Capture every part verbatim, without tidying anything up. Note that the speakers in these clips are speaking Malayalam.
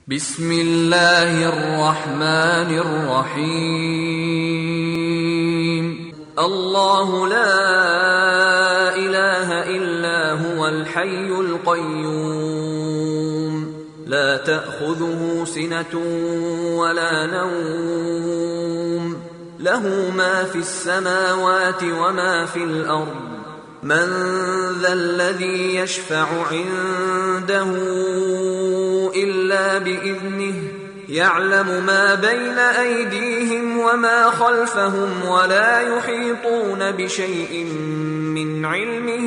ബിസ്മില്ലാഹിർ റഹ്മാനിർ റഹീം. അല്ലാഹു ലാ ഇലാഹ ഇല്ലാ ഹുവൽ ഹയ്യുൽ ഖയ്യൂം ലാ തഅഖുദുഹു സിനതുൻ വലാ നൗം ലഹു മാ ഫിസ് സമാവാതി വമാ ഫിൽ അർദ് من ذا الذي يشفع عنده إلا بإذنه يعلم ما بين أيديهم وما خلفهم ولا يحيطون بشيء من علمه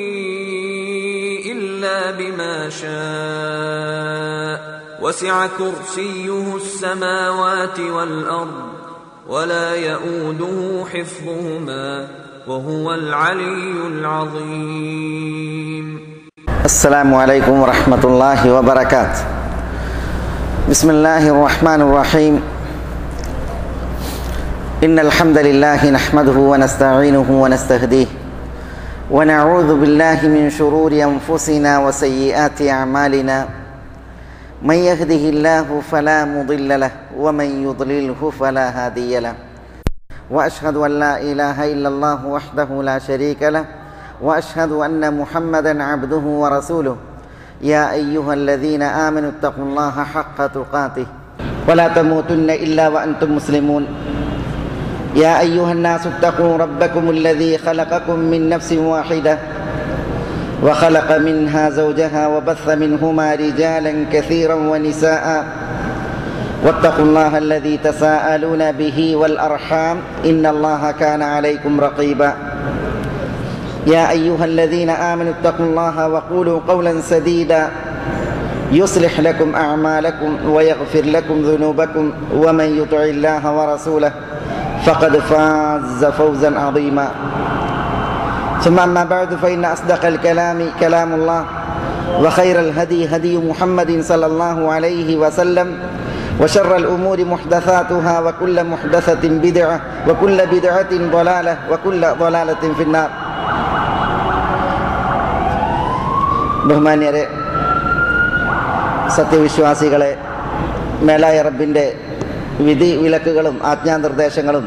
إلا بما شاء وسع كرسيه السماوات والأرض ولا يؤوده حفظهما وهو العلي العظيم. السلام عليكم ورحمة الله وبركاته. بسم الله الرحمن الرحيم. إن الحمد لله نحمده ونستعينه ونستهديه ونعوذ بالله من شرور أنفسنا وسيئات أعمالنا. من يهده الله فلا مضل له ومن يضلله فلا هادي له. وأشهد أن لا إله إلا الله وحده لا شريك له وأشهد أن محمدا عبده ورسوله. يا أيها الذين آمنوا اتقوا الله حق تقاته ولا تموتن إلا وأنتم مسلمون. يا أيها الناس اتقوا ربكم الذي خلقكم من نفس واحدة وخلق منها زوجها وبث منهما رجالا كثيرا ونساء واتقوا الله الذي تساءلون به والأرحام إن الله كان عليكم رقيبا. يا أيها الذين آمنوا اتقوا الله وقولوا قولا سديدا يصلح لكم أعمالكم ويغفر لكم ذنوبكم ومن يطع الله ورسوله فقد فاز فوزا عظيما. ثم أما بعد فإن أصدق الكلام كلام الله وخير الهدي هدي محمد صلى الله عليه وسلم وشر الأمور محدثاتها وكل محدثة بدعة وكل بدعة ضلالة وكل ضلالة في النار. ബഹുമാന്യരെ, സത്യവിശ്വാസികളെ, മേലായ റബ്ബിൻ്റെ വിധി വിലക്കുകളും ആജ്ഞാനിർദ്ദേശങ്ങളും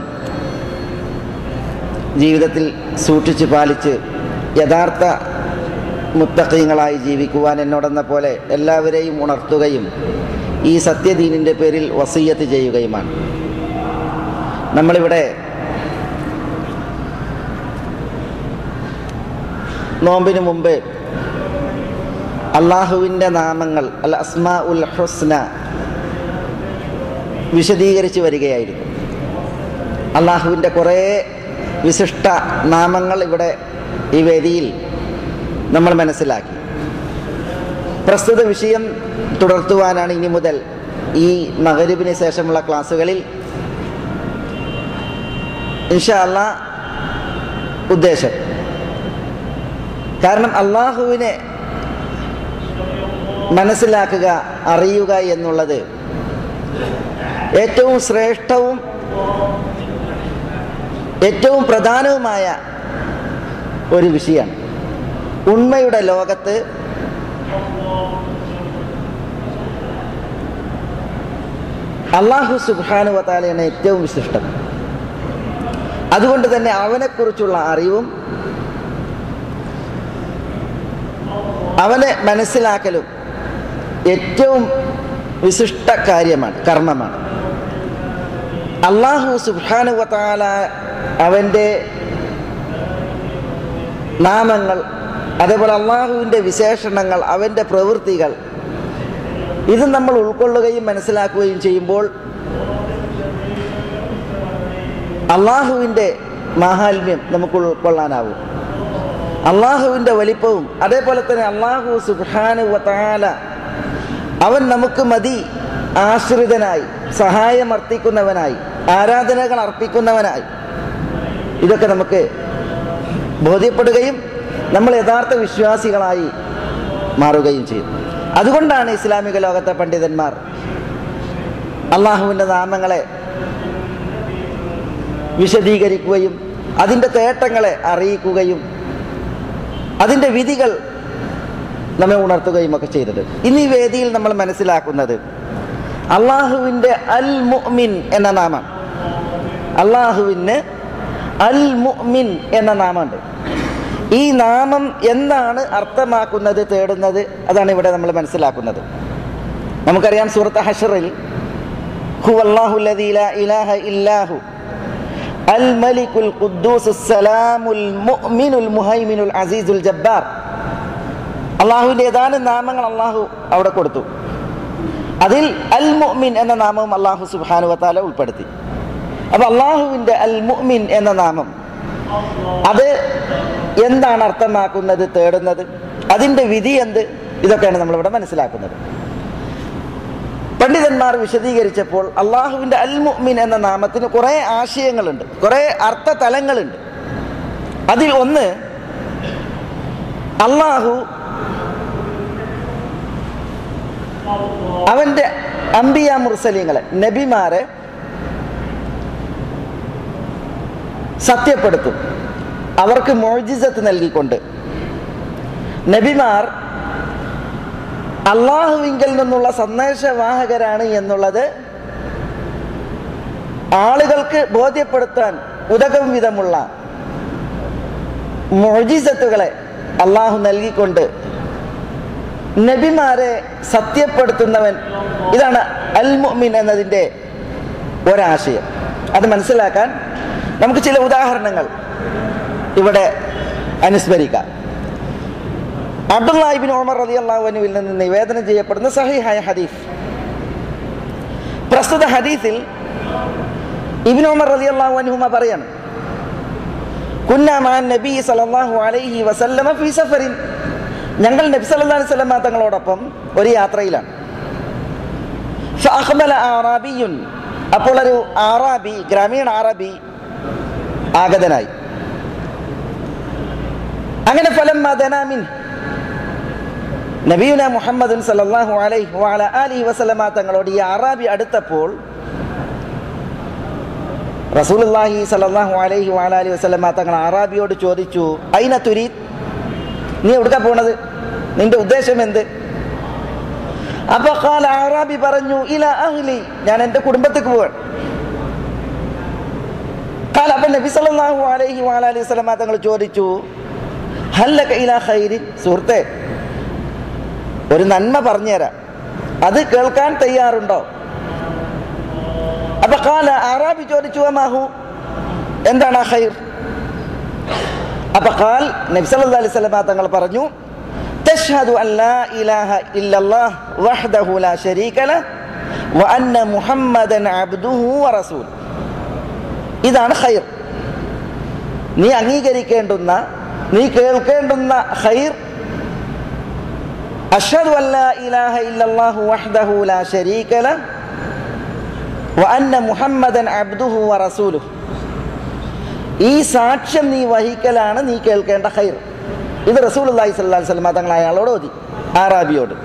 ജീവിതത്തിൽ സൂക്ഷിച്ച് പാലിച്ച് യഥാർത്ഥ മുത്തഖീങ്ങളായി ജീവിക്കുവാൻ എന്നോടെന്ന പോലെ എല്ലാവരെയും ഉണർത്തുകയും ഈ സത്യദീനിൻ്റെ പേരിൽ വസിയ്യത്ത് ചെയ്യുകയുമാണ്. നമ്മളിവിടെ നോമ്പിന് മുമ്പ് അള്ളാഹുവിൻ്റെ നാമങ്ങൾ അൽ അസ്മാ ഉൽ ഹുസ്ന വിശദീകരിച്ച് വരികയായിരുന്നു. അള്ളാഹുവിൻ്റെ കുറേ വിശിഷ്ട നാമങ്ങൾ ഇവിടെ ഈ വേദിയിൽ നമ്മൾ മനസ്സിലാക്കി. പ്രസ്തുത വിഷയം തുടർത്തുവാനാണ് ഇനി മുതൽ ഈ മഗ്‌രിബിന് ശേഷമുള്ള ക്ലാസ്സുകളിൽ ഇൻഷാ അല്ലാഹ് ഉദ്ദേശം. കാരണം അള്ളാഹുവിനെ മനസ്സിലാക്കുക, അറിയുക എന്നുള്ളത് ഏറ്റവും ശ്രേഷ്ഠവും ഏറ്റവും പ്രധാനവുമായ ഒരു വിഷയമാണ്. ഉണ്മയുടെ ലോകത്ത് അല്ലാഹു സുബ്ഹാനഹു വ തആലയാണ് ഏറ്റവും വിശിഷ്ടം. അതുകൊണ്ട് തന്നെ അവനെക്കുറിച്ചുള്ള അറിവും അവനെ മനസ്സിലാക്കലും ഏറ്റവും വിശിഷ്ട കാര്യമാണ്, കർമ്മമാണ്. അല്ലാഹു സുബ്ഹാനഹു വ തആല അവൻ്റെ നാമങ്ങൾ, അതേപോലെ അള്ളാഹുവിൻ്റെ വിശേഷണങ്ങൾ, അവൻ്റെ പ്രവൃത്തികൾ, ഇത് നമ്മൾ ഉൾക്കൊള്ളുകയും മനസ്സിലാക്കുകയും ചെയ്യുമ്പോൾ അള്ളാഹുവിൻ്റെ മാഹാത്മ്യം നമുക്ക് ഉൾക്കൊള്ളാനാവും. അള്ളാഹുവിൻ്റെ വലിപ്പവും അതേപോലെ തന്നെ അള്ളാഹു സുബ്ഹാനഹു വ തആല അവൻ നമുക്ക് മതി ആശ്രിതനായി, സഹായമർപ്പിക്കുന്നവനായി, ആരാധനകൾ അർപ്പിക്കുന്നവനായി, ഇതൊക്കെ നമുക്ക് ബോധ്യപ്പെടുകയും നമ്മൾ യഥാർത്ഥ വിശ്വാസികളായി മാറുകയും ചെയ്യും. അതുകൊണ്ടാണ് ഇസ്ലാമിക ലോകത്തെ പണ്ഡിതന്മാർ അള്ളാഹുവിൻ്റെ നാമങ്ങളെ വിശദീകരിക്കുകയും അതിൻ്റെ തേട്ടങ്ങളെ അറിയിക്കുകയും അതിൻ്റെ വിധികൾ നമ്മെ ഉണർത്തുകയും ഒക്കെ ചെയ്തത്. ഇന്ന് ഈ വേദിയിൽ നമ്മൾ മനസ്സിലാക്കുന്നത് അള്ളാഹുവിൻ്റെ അൽ മുഅ്മിൻ എന്ന നാമം. അള്ളാഹുവിന് അൽ മുഅ്മിൻ എന്ന നാമമുണ്ട്. ഈ നാമം എന്താണ് അർത്ഥമാക്കുന്നത്, തേടുന്നത്, അതാണ് ഇവിടെ നമ്മൾ മനസ്സിലാക്കുന്നത്. നമുക്കറിയാം സൂറത്ത് ഹശ്റിൽ ഹുവല്ലാഹു അല്ലദീ ലാ ഇലാഹ ഇല്ലാഹു അൽ മലിക്കുൽ ഖുദ്ദൂസുസ് സലാമുൽ മുഅ്മിനുൽ മുഹൈമിനുൽ അസീസുൽ ജബ്ബാർ. അള്ളാഹുവിൻ്റെ ഏതാനും നാമങ്ങൾ അള്ളാഹു അവിടെ കൊടുത്തു. അതിൽ അൽ മുഅ്മിൻ എന്ന നാമവും അള്ളാഹു സുബ്ഹാനഹു വ തആല ഉൾപ്പെടുത്തി. അപ്പോൾ അള്ളാഹുവിൻ്റെ അൽ മുഅ്മിൻ എന്ന നാമം അത് എന്താണ് അർത്ഥമാക്കുന്നത്, തേടുന്നത്, അതിൻ്റെ വിധി എന്ത്, ഇതൊക്കെയാണ് നമ്മളിവിടെ മനസ്സിലാക്കുന്നത്. പണ്ഡിതന്മാർ വിശദീകരിച്ചപ്പോൾ അള്ളാഹുവിൻ്റെ അൽ മുഅ്മിൻ എന്ന നാമത്തിന് കുറേ ആശയങ്ങളുണ്ട്, കുറേ അർത്ഥതലങ്ങളുണ്ട്. അതിൽ ഒന്ന്, അള്ളാഹു അവൻ്റെ അംബിയ മുർസലീങ്ങളെ, നബിമാരെ സത്യപ്പെടുത്തും, അവർക്ക് മുഅ്ജിസത്ത് നൽകിക്കൊണ്ട്. നബിമാർ അള്ളാഹുവിങ്കൽ നിന്നുള്ള സന്ദേശവാഹകരാണ് എന്നുള്ളത് ആളുകൾക്ക് ബോധ്യപ്പെടുത്താൻ ഉതകും വിധമുള്ള മുഅ്ജിസത്തുകളെ അള്ളാഹു നൽകിക്കൊണ്ട് നബിമാരെ സത്യപ്പെടുത്തുന്നവൻ. ഇതാണ് അൽ മുഅ്മിൻ എന്നതിൻ്റെ ഒരാശയം. അത് മനസ്സിലാക്കാൻ നമുക്ക് ചില ഉദാഹരണങ്ങൾ ഇവിടെ അനുസ്മരിക്കാം. അബ്ദുല്ലാഹി ഇബ്നു ഉമർ റളിയല്ലാഹു അൻഹുവിൽ നിന്ന് നിവേദനം ചെയ്യപ്പെടുന്ന സഹീഹായ ഹദീസ്. പ്രസ്തുത ഹദീസിൽ ഇബ്നു ഉമർ റളിയല്ലാഹു അൻഹുമ പറയാണ്, കുന്നാ മഅൻ നബി സല്ലല്ലാഹു അലൈഹി വസല്ലമ ഫീ സഫറിൻ. ഞങ്ങൾ നബി സല്ലല്ലാഹു അലൈഹി വസല്ലമ തങ്ങളോടൊപ്പം ഒരു യാത്രയിലാണ്. ഫഅഖ്ബല അറാബിയുൻ. അപ്പോൾ ഒരു അറാബി, ഗ്രാമീണ അറബി ആഗതനായി. അങ്ങനെ ഫലമ്മ ദനാ മിൻ നബിയുന മുഹമ്മദ് സല്ലല്ലാഹു അലൈഹി വഅല ആലിഹി വസല്ലമ തങ്ങളോട് ഈ അറാബി അടുത്തപ്പോൾ റസൂലുള്ളാഹി സല്ലല്ലാഹു അലൈഹി വഅല ആലിഹി വസല്ലമ തങ്ങൾ അറാബിയോട് ചോദിച്ചു, ഐന തുരീദ്, നീ എവിടേക്കാ പോണത്, നിന്റെ ഉദ്ദേശം എന്ത്? അപ്പൊ ഖാല, അറാബി പറഞ്ഞു, ഇലാ അഹ്ലി, ഞാൻ എൻ്റെ കുടുംബത്തേക്ക് പോവാൻ. ഖാല, അപ്പോൾ നബി സല്ലല്ലാഹു അലൈഹി വഅല ആലിഹി വസല്ലമ തങ്ങൾ ചോദിച്ചു, ഹല്ലക ഇലാ ഖൈരി, സുഹൃത്തേ ഒരു നന്മ പറഞ്ഞുതരാം, അത് കേൾക്കാൻ തയ്യാറുണ്ടോ? അപ്പൊ ഖാല, അറാബി ചോദിച്ചു, വമാഹു, എന്താണ് ആ ഖൈർ? അപ്പൊ ഖാൽ, നബി സല്ലല്ലാഹു അലൈഹി വസല്ലമ തങ്ങൾ പറഞ്ഞു, തശ്ഹദു അൻ ലാ ഇലാഹ ഇല്ലല്ലാഹ് വഹ്ദഹു ലാ ശരീക ലഹ് വ അന്ന മുഹമ്മദൻ അബ്ദുഹു വ റസൂൽ. ഇതാണ് ഖൈർ. നീ അംഗീകരിക്കേണ്ടുന്ന, നീ കേൾക്കേണ്ടുന്ന ഖൈർ, അഷ്ഹദു അൻ ലാ ഇലാഹ ഇല്ലല്ലാഹു വഹ്ദഹു ലാ ശരീക ലഹ് വ അന്ന മുഹമ്മദൻ അബ്ദുഹു വ റസൂലുഹു. ഈ സാക്ഷ്യം നീ വഹിക്കലാണ് നീ കേൾക്കേണ്ട ഖൈർ. ഇത് റസൂലുള്ളാഹി സ്വല്ലല്ലാഹു അലൈഹി വസല്ലം തങ്ങൾ അയാളോട് ഓതി, ആറാബിയോട്.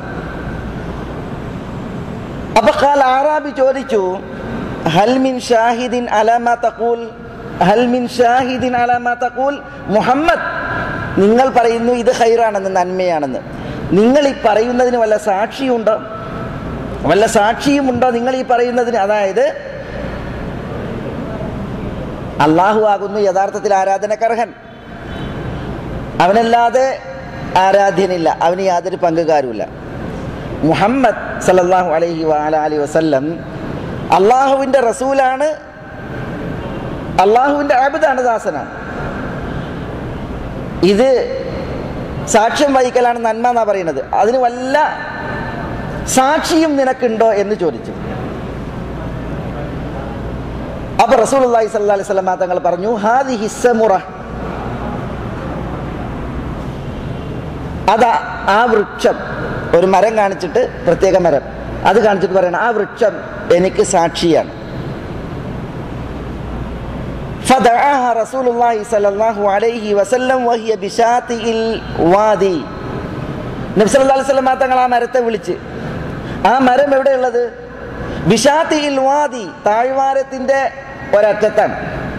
അപ്പൊ ഖാൽ, ആറാബി ചോദിച്ചു, ഹൽ മിൻ ഷാഹിദിൻ അലാ മാ തഖൂൽ, ഹൽ മിൻ ഷാഹിദിൻ അലാ മാ തഖൂൽ. മുഹമ്മദ്, നിങ്ങൾ പറയുന്നു ഇത് ഖൈറാണെന്ന്, നന്മയാണെന്ന്, നിങ്ങൾ ഈ പറയുന്നതിന് വല്ല സാക്ഷിയുണ്ടോ, വല്ല സാക്ഷിയുമുണ്ടോ നിങ്ങൾ ഈ പറയുന്നതിന്? അതായത് അള്ളാഹു ആകുന്നു യഥാർത്ഥത്തിൽ ആരാധനക്കർഹൻ, അവനല്ലാതെ ആരാധ്യനില്ല, അവന് യാതൊരു പങ്കുകാരുമില്ല. മുഹമ്മദ് സല്ലല്ലാഹു അലൈഹി വഅല ആലിഹി വസല്ലം അള്ളാഹുവിൻ്റെ റസൂലാണ്, അള്ളാഹുവിൻ്റെ അബ്ദാണ്, ദാസനാണ്. ഇത് സാക്ഷ്യം വഹിക്കലാണ് നന്മ എന്നാ പറയുന്നത്. അതിന് വല്ല സാക്ഷിയും നിനക്കുണ്ടോ എന്ന് ചോദിച്ചു. അപ്പൊ റസൂലുള്ളാഹി സ്വല്ലല്ലാഹു അലൈഹി വസല്ലം തങ്ങൾ പറഞ്ഞു, ഹാദിഹി സമുറ, അതാ ആ വൃക്ഷം, ഒരു മരം കാണിച്ചിട്ട്, പ്രത്യേക മരം, അത് കാണിച്ചിട്ട് പറയണം, ആ വൃക്ഷം എനിക്ക് സാക്ഷിയാണ്. ഫദഅഹ റസൂലുള്ളാഹി സ്വല്ലല്ലാഹു അലൈഹി വസല്ലം വഹിയ ബിശാതിഇൽ വാദി. നബി സല്ലല്ലാഹു അലൈഹി വസല്ലം തങ്ങൾ ആ മരത്തെ വിളിച്ച്, ആ മരം എവിടെയുള്ളത്? ബിശാതിഇൽ വാദി, താഴ്വാരത്തിന്റെ ഒരറ്റത്താണ്.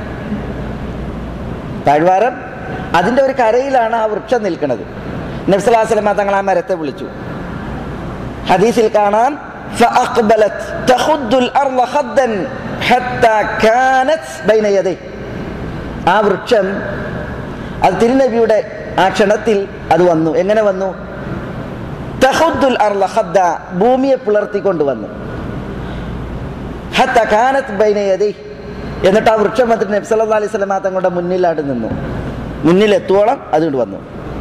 താഴ്വാരം, അതിന്റെ ഒരു കരയിലാണ് ആ വൃക്ഷം നിൽക്കുന്നത്. നബി സല്ലല്ലാഹു അലൈഹി വസല്ലം തങ്ങൾ ആ മരത്തെ വിളിച്ചു. ഹദീസിൽ കാണാം, فأقبلت تخد الأرض خدا حتى كانت بين يديه. ആ വൃക്ഷം അത് തിരുനബിയുടെ ആ ക്ഷണത്തിൽ അത് വന്നു. എങ്ങനെ വന്നു? തഖുദ്ദുൽ അർള ഖദ്ദ, ഭൂമിയെ പിളർത്തിക്കൊണ്ട് വന്നു. ഹത്ത കാനത്ത് ബൈന യദൈഹി, എന്നിട്ട് ആ വൃക്ഷം വന്നിട്ട് നബി സല്ലല്ലാഹു അലൈഹി വസല്ലം തങ്ങളുടെ മുന്നിലായിട്ട് നിന്നു. മുന്നിലെത്തോളം അതുകൊണ്ട് വന്നു.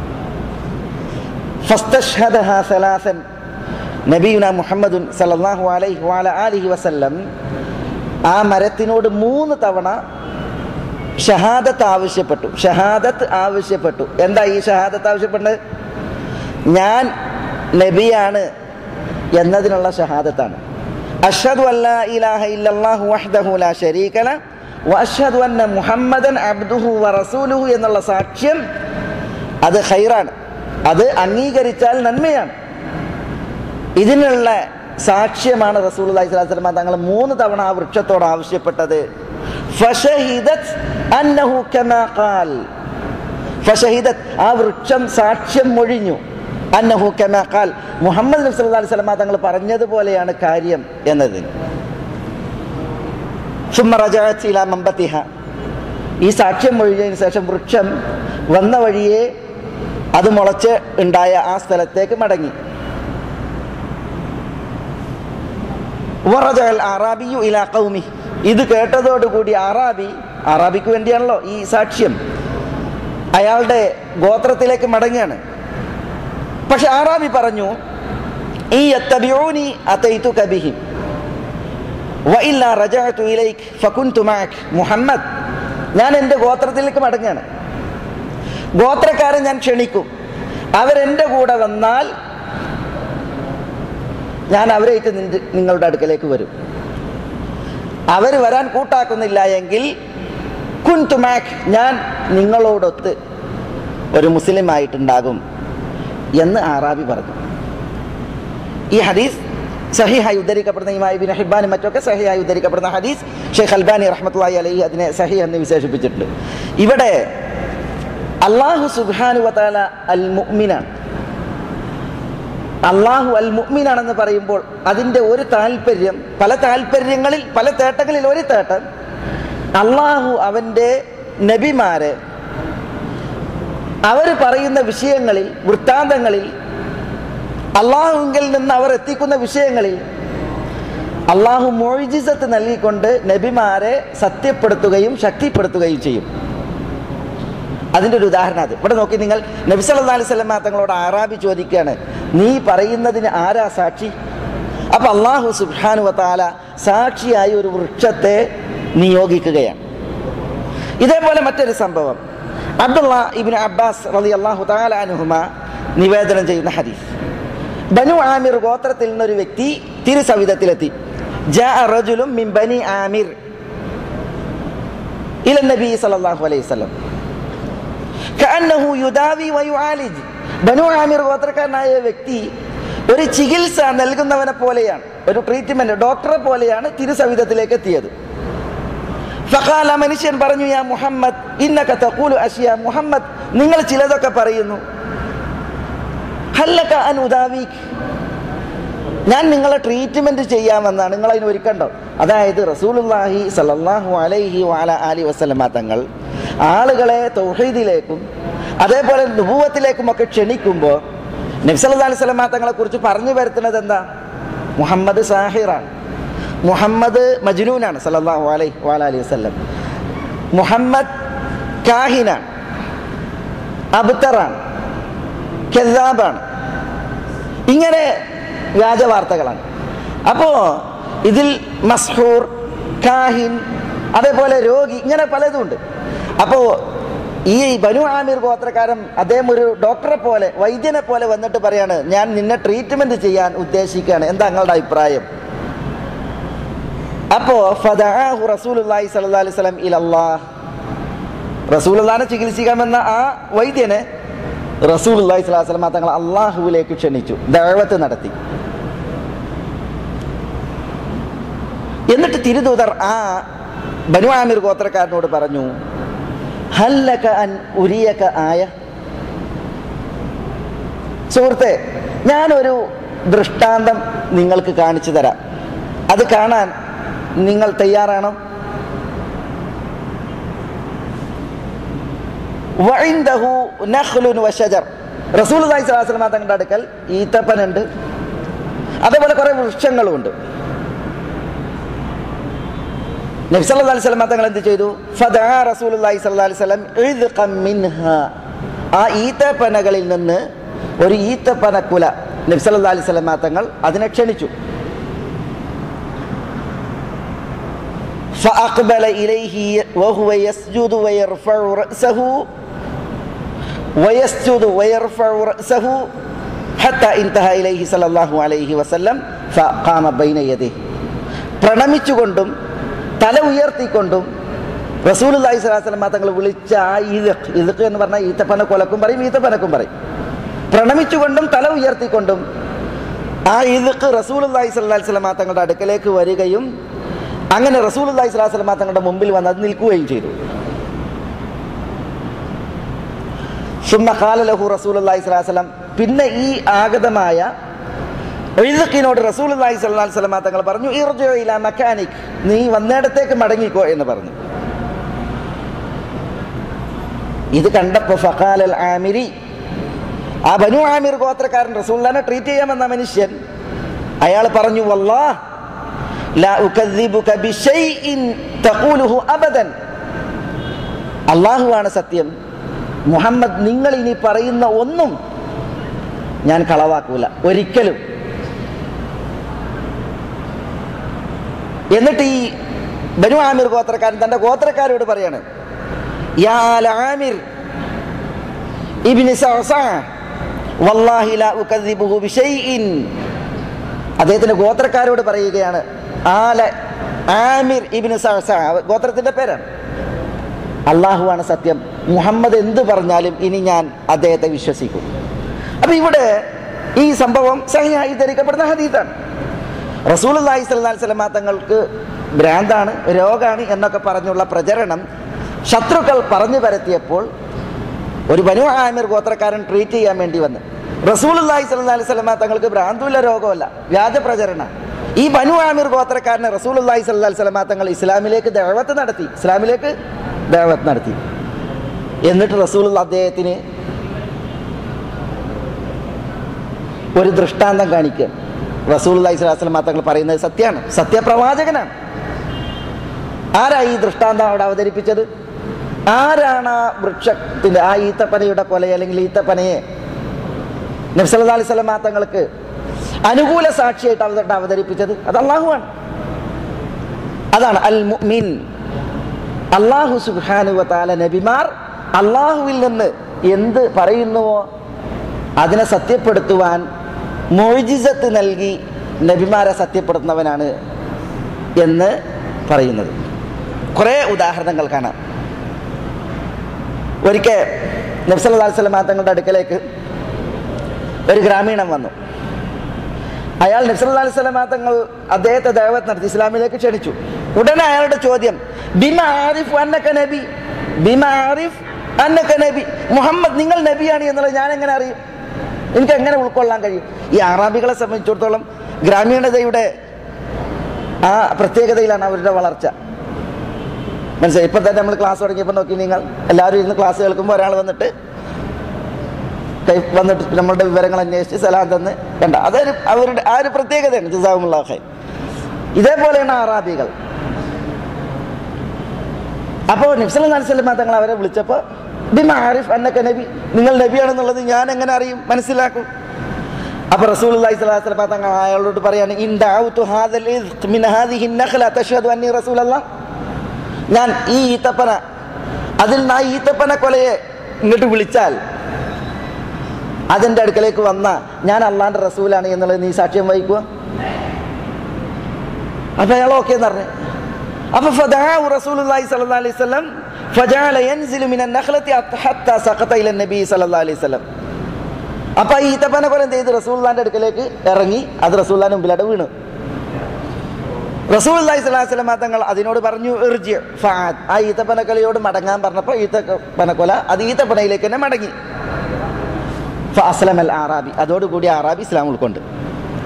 ഫസ്തശ്ഹദഹാ സലാസൻ, നബിയുന മുഹമ്മദുൻ സല്ലല്ലാഹു അലൈഹി വഅല ആലിഹി വസല്ലം ആ മരത്തിനോട് മൂന്ന് തവണ ഷഹാദത്ത് ആവശ്യപ്പെട്ടു. ഷഹാദത്ത് ആവശ്യപ്പെട്ടു. എന്താ ഈ ഷഹാദത്ത് ആവശ്യപ്പെട്ടത്? ഞാൻ നബിയാണ് എന്നതിനുള്ള ഷഹാദത്താണ്. അഷ്ഹദു അല്ലാ ഇലാഹ ഇല്ലല്ലാഹു വഹ്ദഹു ലാ ശരീക ലഹു വഅഷ്ഹദു അന്ന മുഹമ്മദൻ അബ്ദുഹു വറസൂലുഹു എന്നുള്ള സാക്ഷ്യം അത് ഖൈറാണ്, അത് അംഗീകരിച്ചാൽ നന്മയാണ്. ഇതിനുള്ള സാക്ഷ്യമാണ് റസൂലുള്ളാഹി സ്വല്ലല്ലാഹു അലൈഹി വസല്ലം തങ്ങൾ മൂന്ന് തവണ ആ വൃക്ഷത്തോട് ആവശ്യപ്പെട്ടത്. ഫശഹിദത് അന്നഹു കമാ ഖാൽ, ഫശഹിദത് ആ വൃക്ഷം സാക്ഷ്യം മൊഴിഞ്ഞു. അന്നഹു കമാ ഖാൽ, മുഹമ്മദ് നബി സല്ലല്ലാഹു അലൈഹി വസല്ലം തങ്ങൾ പറഞ്ഞതുപോലെയാണ് കാര്യം എന്നതിന്. സുമ്മ റജഅത് ഇലാ മൻബതിഹ, ഈ സാക്ഷ്യം മൊഴിഞ്ഞതിന് ശേഷം വൃക്ഷം വന്ന വഴിയെ അത് മുളച്ച് ഉണ്ടായ ആ സ്ഥലത്തേക്ക് മടങ്ങി. വറജഅൽ അറാബിയു ഇലാ ഖൗമി, ഇത് കേട്ടതോടുകൂടി അറാബി, അറാബിക്ക് വേണ്ടിയാണല്ലോ ഈ സാക്ഷ്യം, അയാളുടെ ഗോത്രത്തിലേക്ക് മടങ്ങുകയാണ്. പക്ഷെ അറാബി പറഞ്ഞു, ഈ യത്തബിഊനി അതൈതുക ബിഹിം വഇല്ലാ റജഅതു ഇലൈക ഫകുൻതു മഅക മുഹമ്മദ്, ഞാൻ എൻ്റെ ഗോത്രത്തിലേക്ക് മടങ്ങുകയാണ്. ഗോത്രക്കാരെ ഞാൻ ക്ഷണിക്കും, അവരെൻ്റെ കൂടെ വന്നാൽ ഞാൻ അവരായിട്ട് നിങ്ങളുടെ അടുക്കലേക്ക് വരും. അവർ വരാൻ കൂട്ടാക്കുന്നില്ല എങ്കിൽ കുൻതു മഅക, ഞാൻ നിങ്ങളോടൊത്ത് ഒരു മുസ്ലിം ആയിട്ടുണ്ടാകും എന്ന് അറാബി പറഞ്ഞു. ഈ ഹദീസ് സഹിഹായി ഉദ്ധരിക്കപ്പെടുന്ന ഇമാം ഇബ്നു ഹിബ്ബാൻ മറ്റൊക്കെ സഹിഹായി ഉദ്ധരിക്കപ്പെടുന്ന ഹദീസ്. ഷെയ്ഖ് അൽബാനി റഹ്മത്തുള്ളാഹി അലൈഹി അതിനെ സഹിഹ് എന്ന് വിശേഷിപ്പിച്ചിട്ടുണ്ട്. ഇവിടെ അല്ലാഹു സുബ്ഹാനഹു വ തആല അൽ മുഅ്മിനാണ്. അള്ളാഹു അൽ മുഅ്മിനാണെന്ന് പറയുമ്പോൾ അതിൻ്റെ ഒരു താല്പര്യം, പല താല്പര്യങ്ങളിൽ പല തേട്ടങ്ങളിൽ ഒരു തേട്ടം, അള്ളാഹു അവൻ്റെ നബിമാരെ അവർ പറയുന്ന വിഷയങ്ങളിൽ, വൃത്താന്തങ്ങളിൽ, അള്ളാഹുവിൽ നിന്ന് അവർ എത്തിക്കുന്ന വിഷയങ്ങളിൽ അള്ളാഹു മുഅ്ജിസത്ത് നൽകിക്കൊണ്ട് നബിമാരെ സത്യപ്പെടുത്തുകയും ശക്തിപ്പെടുത്തുകയും ചെയ്യും. അതിൻ്റെ ഒരു ഉദാഹരണം അത്. ഇവിടെ നോക്കി നിങ്ങൾ, നബി സല്ലല്ലാഹു അലൈഹി വസല്ലം തങ്ങളോട് അറാബി ചോദിക്കുകയാണ്, നീ പറയുന്നതിന് ആരാ സാക്ഷി? അപ്പം അല്ലാഹു സുബ്ഹാനഹു വ തആല സാക്ഷിയായി ഒരു വൃക്ഷത്തെ നിയോഗിക്കുകയാണ്. ഇതേപോലെ മറ്റൊരു സംഭവം അബ്ദുല്ലാ ഇബ്നു അബ്ബാസ് റളിയല്ലാഹു തആല അൻഹുമാ നിവേദനം ചെയ്യുന്ന ഹദീസ്. ബനു ആമിർ ഗോത്രത്തിൽ നിന്നൊരു വ്യക്തി തിരുസവിധത്തിലെത്തി. ജാഅ റജുലുൻ മിൻ ബനി ആമിർ ഇല നബി സല്ലല്ലാഹു അലൈഹി വസല്ലം കഅന്നഹു യുദാവി വയുആലിജ്. ബനു ആമിർ ഗോത്രക്കാരനായ വ്യക്തി ഒരു ചികിത്സ നൽകുന്നവനെ പോലെയാണ്, ഒരു ട്രീറ്റ്മെന്റ് ഡോക്ടറെ പോലെയാണ് തിരുസവിധത്തിലേക്ക് എത്തിയത്. ഫഖാല, മനുഷ്യൻ പറഞ്ഞു, യാ മുഹമ്മദ് ഇന്നക തഖൂലു അഷ്യാ, മുഹമ്മദ് നിങ്ങൾ ചിലതൊക്കെ പറയുന്നു. ഹല്ലക അൻ ഉദാവിക്, ഞാൻ നിങ്ങളെ ട്രീറ്റ്മെന്റ് ചെയ്യാമെന്നാണ്, നിങ്ങൾ അതിന് ഒരുക്കണ്ടോ? അതായത് റസൂലുള്ളാഹി സ്വല്ലല്ലാഹു അലൈഹി വഅല ആലിഹി വസല്ലമ തങ്ങൾ ആളുകളെ തൗഹീദിലേക്കും അതേപോലെ നുബുവത്തിലേക്കും ഒക്കെ ക്ഷണിക്കുമ്പോൾ നബി സല്ലല്ലാഹു അലൈഹി വസല്ലമ തങ്ങളെ കുറിച്ച് പറഞ്ഞു വരുത്തുന്നത് എന്താ? മുഹമ്മദ് സാഹിറാണ്, മുഹമ്മദ് മജ്നൂനാണ് സല്ലല്ലാഹു അലൈഹി വഅല ആലിഹി വസല്ലം, മുഹമ്മദ് കാഹിനാണ്, അബ്തറാണ്, കെദ്ദാബാണ്, ഇങ്ങനെ വ്യാജവാർത്തകളാണ്. അപ്പോൾ ഇതിൽ മസ്ഹൂർ, കാഹിൻ, അതേപോലെ രോഗി, ഇങ്ങനെ പലതുമുണ്ട്. അപ്പോൾ ഈ ബനു ആമിർ ഗോത്രക്കാരൻ അദ്ദേഹം ഒരു ഡോക്ടറെ പോലെ, വൈദ്യനെ പോലെ വന്നിട്ട് പറയാണ്, ഞാൻ നിന്നെ ട്രീറ്റ്മെന്റ് ചെയ്യാൻ ഉദ്ദേശിക്കുകയാണ്, എന്താ നിങ്ങളുടെ അഭിപ്രായം? അപ്പോൾ ഫദഅഹു റസൂലുള്ളാഹി സ്വല്ലല്ലാഹു അലൈഹി വസല്ലം ഇലല്ലാഹ്, റസൂലുള്ളാഹിനെ ചികിത്സിക്കാമെന്ന ആ വൈദ്യനെ റസൂലുള്ളാഹി സ്വല്ലല്ലാഹു അലൈഹി വസല്ലം തങ്ങൾ അള്ളാഹുവിലേക്ക് ക്ഷണിച്ചു, ദഅവത്ത് നടത്തി. എന്നിട്ട് തിരുദൂതർ ആ ബനു ആമിർ ഗോത്രക്കാരനോട് പറഞ്ഞു, ഹല്ലക അൻ ഉരിയക ആയ, സുഹൃത്തെ ഞാനൊരു ദൃഷ്ടാന്തം നിങ്ങൾക്ക് കാണിച്ചു തരാം. അത് കാണാൻ നിങ്ങൾ തയ്യാറാണോ? വഇൻദഹു നഖ്ലുൻ വശജർ. റസൂലുള്ളാഹി സ്വല്ലല്ലാഹു അലൈഹി വസല്ലം തങ്ങളുടെ അടുക്കൽ ഈത്തപ്പനുണ്ട്, അതേപോലെ കുറെ വൃക്ഷങ്ങളുമുണ്ട്. നബി സല്ലല്ലാഹു അലൈഹി വസല്ലം തങ്ങൾ എന്ത് ചെയ്തു? ഫദഅ റസൂലുള്ളാഹി സ്വല്ലല്ലാഹു അലൈഹി വസല്ലം ഇദ്ഖം മിൻഹാ. ആ ഈത്തപ്പനകളിൽ നിന്ന് ഒരു ഈത്തപ്പനക്കുല നബി സല്ലല്ലാഹു അലൈഹി വസല്ലം തങ്ങൾ അതിനെ ക്ഷണിച്ചു. فأقبل إليه وهو يسجد ويرفع رأسه ويسجد ويرفع رأسه حتى انتهى إليه صلى الله عليه وسلم فقام بين يديه. പ്രണമിച്ചുകൊണ്ടും തല ഉയർത്തിക്കൊണ്ടും റസൂലുള്ളാഹി സ്വല്ലല്ലാഹു അലൈഹി വസല്ലം തങ്ങൾ വിളിച്ച ആ ഇദ്ഖ്, ഇദ്ഖ് എന്ന് പറഞ്ഞാൽ ഈത്തപ്പന കൊലക്കും പറയും, ഈത്തപ്പനക്കും പറയും. പ്രണമിച്ചുകൊണ്ടും തല ഉയർത്തിക്കൊണ്ടും ആ ഇദ്ഖ് റസൂലുള്ളാഹി സ്വല്ലല്ലാഹു അലൈഹി വസല്ലം തങ്ങളുടെ അടുക്കലേക്ക് വരികയും അങ്ങനെ റസൂലുള്ളാഹി സ്വല്ലല്ലാഹു അലൈഹി വസല്ലം തങ്ങളുടെ മുമ്പിൽ വന്ന് അത് നിൽക്കുകയും ചെയ്തു. സുമ്മ ഖാല ലഹു റസൂലുള്ളാഹി സ്വല്ലല്ലാഹു അലൈഹി വസല്ലം, പിന്നെ ഈ ആഗതമായ ഇദ്ഖിനോട് റസൂലുള്ളാഹി സ്വല്ലല്ലാഹു അലൈഹി വസല്ലം തങ്ങൾ പറഞ്ഞു, ഇർജു ഇലാ മക്കാനിക്, നീ വന്നിടത്തേക്ക് മടങ്ങിക്കോ എന്ന് പറഞ്ഞു. ഇത് കണ്ടപ്പോൾ ഫഖാലൽ ആമിരി, ആ ബനു ആമിർ ഗോത്രക്കാരൻ റസൂലുള്ളാഹിനെ ട്രീറ്റ് ചെയ്യാമെന്ന മനുഷ്യൻ, അയാൾ പറഞ്ഞു, വല്ലാഹ് ലാ ഉകദ്ദിബുക ബിശൈഇൻ തഖൂലുഹു അബദൻ, അല്ലാഹുവാണ് സത്യം, മുഹമ്മദ് നിങ്ങൾ ഇനി പറയുന്ന ഒന്നും ഞാൻ കളവാക്കൂല ഒരിക്കലും. എന്നിട്ട് ഈ ബനു ആമിർ ഗോത്രക്കാരൻ തന്റെ ഗോത്രക്കാരോട് പറയാണ്, യാ ആല ആമിർ ഇബ്നു സഅസഅ വല്ലാഹി ലാ ഉകദ്ദിബുഹു ബിശൈഇൻ. അദ്ദേഹത്തിന്റെ ഗോത്രക്കാരോട് പറയുകയാണ്, ആല ആമിർ ഇബ്നു സഅസഅ ഗോത്രത്തിന്റെ പേരാണ്, അള്ളാഹുവാണ് സത്യം, മുഹമ്മദ് എന്ത് പറഞ്ഞാലും ഇനി ഞാൻ അദ്ദേഹത്തെ വിശ്വസിക്കും. അപ്പൊ ഇവിടെ ഈ സംഭവം സഹിഹായി ധരിക്കപ്പെടുന്ന ഹദീസാണ്. റസൂലുള്ളാഹി സ്വല്ലല്ലാഹു അലൈഹി വസല്ലം തങ്ങൾക്ക് ഭ്രാന്താണ്, രോഗാണ് എന്നൊക്കെ പറഞ്ഞുള്ള പ്രചരണം ശത്രുക്കൾ പറഞ്ഞു പരത്തിയപ്പോൾ ഒരു ബനു ആമിർ ഗോത്രക്കാരൻ ട്രീറ്റ് ചെയ്യാൻ വേണ്ടി വന്ന്, റസൂലുള്ളാഹി സ്വല്ലല്ലാഹു അലൈഹി വസല്ലം തങ്ങൾക്ക് ഭ്രാന്തുമില്ല, രോഗമല്ല, വ്യാജ പ്രചരണ. ഈ ബനു ആമിർ ഗോത്രക്കാരനെ റസൂലുള്ളാഹി സ്വല്ലല്ലാഹു അലൈഹി വസല്ലം തങ്ങൾ ഇസ്ലാമിലേക്ക് ദഅവത്ത് നടത്തി, ഇസ്ലാമിലേക്ക് ദഅവത്ത് നടത്തി. എന്നിട്ട് റസൂലുള്ളാഹി അദ്ദേഹത്തിന് ഒരു ദൃഷ്ടാന്തം കാണിക്കുക. റസൂലുള്ളാഹി സ്വല്ലല്ലാഹു അലൈഹി വസല്ലം തങ്ങൾ പറയുന്നത് സത്യമാണ്, സത്യപ്രവാചകനാണ്. ആരാ ഈ ദൃഷ്ടാന്തം അവിടെ അവതരിപ്പിച്ചത്? ആരാണ് ആ വൃക്ഷത്തിന്റെ, ആ ഈത്തപ്പനയുടെ കൊലയെ അല്ലെങ്കിൽ ഈത്തപ്പനയെ നബി സല്ലല്ലാഹു അലൈഹി വസല്ലം തങ്ങൾക്ക് അനുകൂല സാക്ഷിയായിട്ട് അവതരിട്ട് അവതരിപ്പിച്ചത്? അത് അല്ലാഹുവാണ്. അതാണ് അൽ മുഅ്മിൻ. അല്ലാഹു സുബ്ഹാനഹു വ തആല നബിമാർ അല്ലാഹുവിൽ നിന്ന് എന്ത് പറയുന്നുവോ അതിനെ സത്യപ്പെടുത്തുവാൻ മുഅ്ജിസത്ത് നൽകി നബിമാരെ സത്യപ്പെടുത്തുന്നവനാണ് എന്ന് പറയുന്നത്. കുറേ ഉദാഹരണങ്ങൾ കാണാം. ഒരിക്കൽ നബി സല്ലല്ലാഹു അലൈഹി വസല്ലം തങ്ങളുടെ അടുക്കലേക്ക് ഒരു ഗ്രാമീണൻ വന്നു. അയാൾ നബി സല്ലല്ലാഹു അലൈഹി വസല്ലം തങ്ങൾ അദ്ദേഹത്തെ ദഅവത്ത് നടത്തി, ഇസ്ലാമിലേക്ക് ക്ഷണിച്ചു. ഉടനെ അയാളുടെ ചോദ്യം, ബിമാ ആരിഫ് അന്നക നബി, ബിമാ ആരിഫ് അന്നക നബി, മുഹമ്മദ് നിങ്ങൾ നബിയാണ് എന്നുള്ളത് ഞാൻ എങ്ങനെ അറിയും, എനിക്ക് എങ്ങനെ ഉൾക്കൊള്ളാൻ കഴിയും? ഈ അറാബികളെ സംബന്ധിച്ചിടത്തോളം ഗ്രാമീണതയുടെ ആ പ്രത്യേകതയിലാണ് അവരുടെ വളർച്ച. മനസ്സിലായി? ഇപ്പം തന്നെ നമ്മൾ ക്ലാസ് തുടങ്ങിയപ്പോൾ നോക്കി നിങ്ങൾ എല്ലാവരും ഇരുന്ന് ക്ലാസ് കേൾക്കുമ്പോൾ ഒരാൾ വന്നിട്ട് കൈ വന്നിട്ട് നമ്മളുടെ വിവരങ്ങൾ അന്വേഷിച്ച് സലാം തന്ന് കണ്ട, അതൊരു അവരുടെ ആ ഒരു പ്രത്യേകതയാണ്. ജസാകുമുല്ലാഹു ഖൈർ. ഇതേപോലെയാണ് അറാബികൾ. അപ്പോൾ നബി സല്ലല്ലാഹു അലൈഹി വസല്ലം തങ്ങൾ അവരെ വിളിച്ചപ്പോൾ ബിമാ ആരിഫ് അന്നക നബി, നിങ്ങൾ നബിയാണെന്നുള്ളത് ഞാൻ എങ്ങനെ അറിയും, മനസ്സിലാക്കും? അപ്പോൾ റസൂലുള്ളാഹി സ്വല്ലല്ലാഹു അലൈഹി വസല്ലം തങ്ങൾ അയാളോട് പറയാണ്, ഇൻ ദഅഉതു ഹാദൽ ഇദ്ഖ് മിൻ ഹാദിഹി നഖല തശ്ഹദു അന്നി റസൂലല്ലാഹ്, ഞാൻ ഈ ഈത്തപ്പന അതിൽ നിന്ന് ആ ഈത്തപ്പന കൊലയെ ഇങ്ങോട്ട് വിളിച്ചാൽ അതിൻ്റെ അടുക്കലേക്ക് വന്ന ഞാൻ അള്ളാന്റെ റസൂലാണ് എന്നുള്ളത് നീ സാക്ഷ്യം വഹിക്കുക? അപ്പൊ അയാൾ ഓക്കെ എന്ന് പറഞ്ഞു. അപ്പൊ ഫദഅഉ റസൂലുള്ളാഹി സ്വല്ലല്ലാഹു അലൈഹി വസല്ലം ഫജഅല യൻസിലു മിനൻ നഖലതി ഹത്താ സഖത ഇല നബി സ്വല്ലല്ലാഹു അലൈഹി വസല്ലം. അപ്പൊ ഈ ഈത്തപ്പന കൊല എന്ത് ചെയ്ത് റസൂലുള്ളാഹിന്റെ അടുക്കലേക്ക് ഇറങ്ങി, അത് റസൂലുള്ളാഹിന്റെ മുമ്പിലവിടെ വീണു. റസൂലുള്ളാഹി സ്വല്ലല്ലാഹു അലൈഹി വസല്ലം തങ്ങൾ അതിനോട് പറഞ്ഞു, ഇർജി ഫഅദ്, ആ ഈത്തപ്പന കൊലയോട് മടങ്ങാൻ പറഞ്ഞപ്പോൾ ഈത്തപ്പന കൊല അത് ഈത്തപ്പനയിലേക്ക് തന്നെ മടങ്ങി. ഫഅസ്ലമൽ ആറാബി, അതോടുകൂടി ആറാബി ഇസ്ലാം ഉൾക്കൊണ്ട്.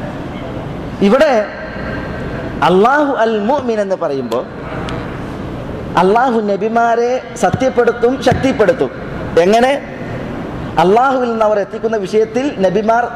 ഇവിടെ അള്ളാഹു അൽ മുഅ്മിൻ എന്ന് പറയുമ്പോൾ അള്ളാഹു നബിമാരെ സത്യപ്പെടുത്തും, ശക്തിപ്പെടുത്തും. എങ്ങനെ? അള്ളാഹുവിൽ നിന്ന് അവർ എത്തിക്കുന്ന വിഷയത്തിൽ നബിമാർ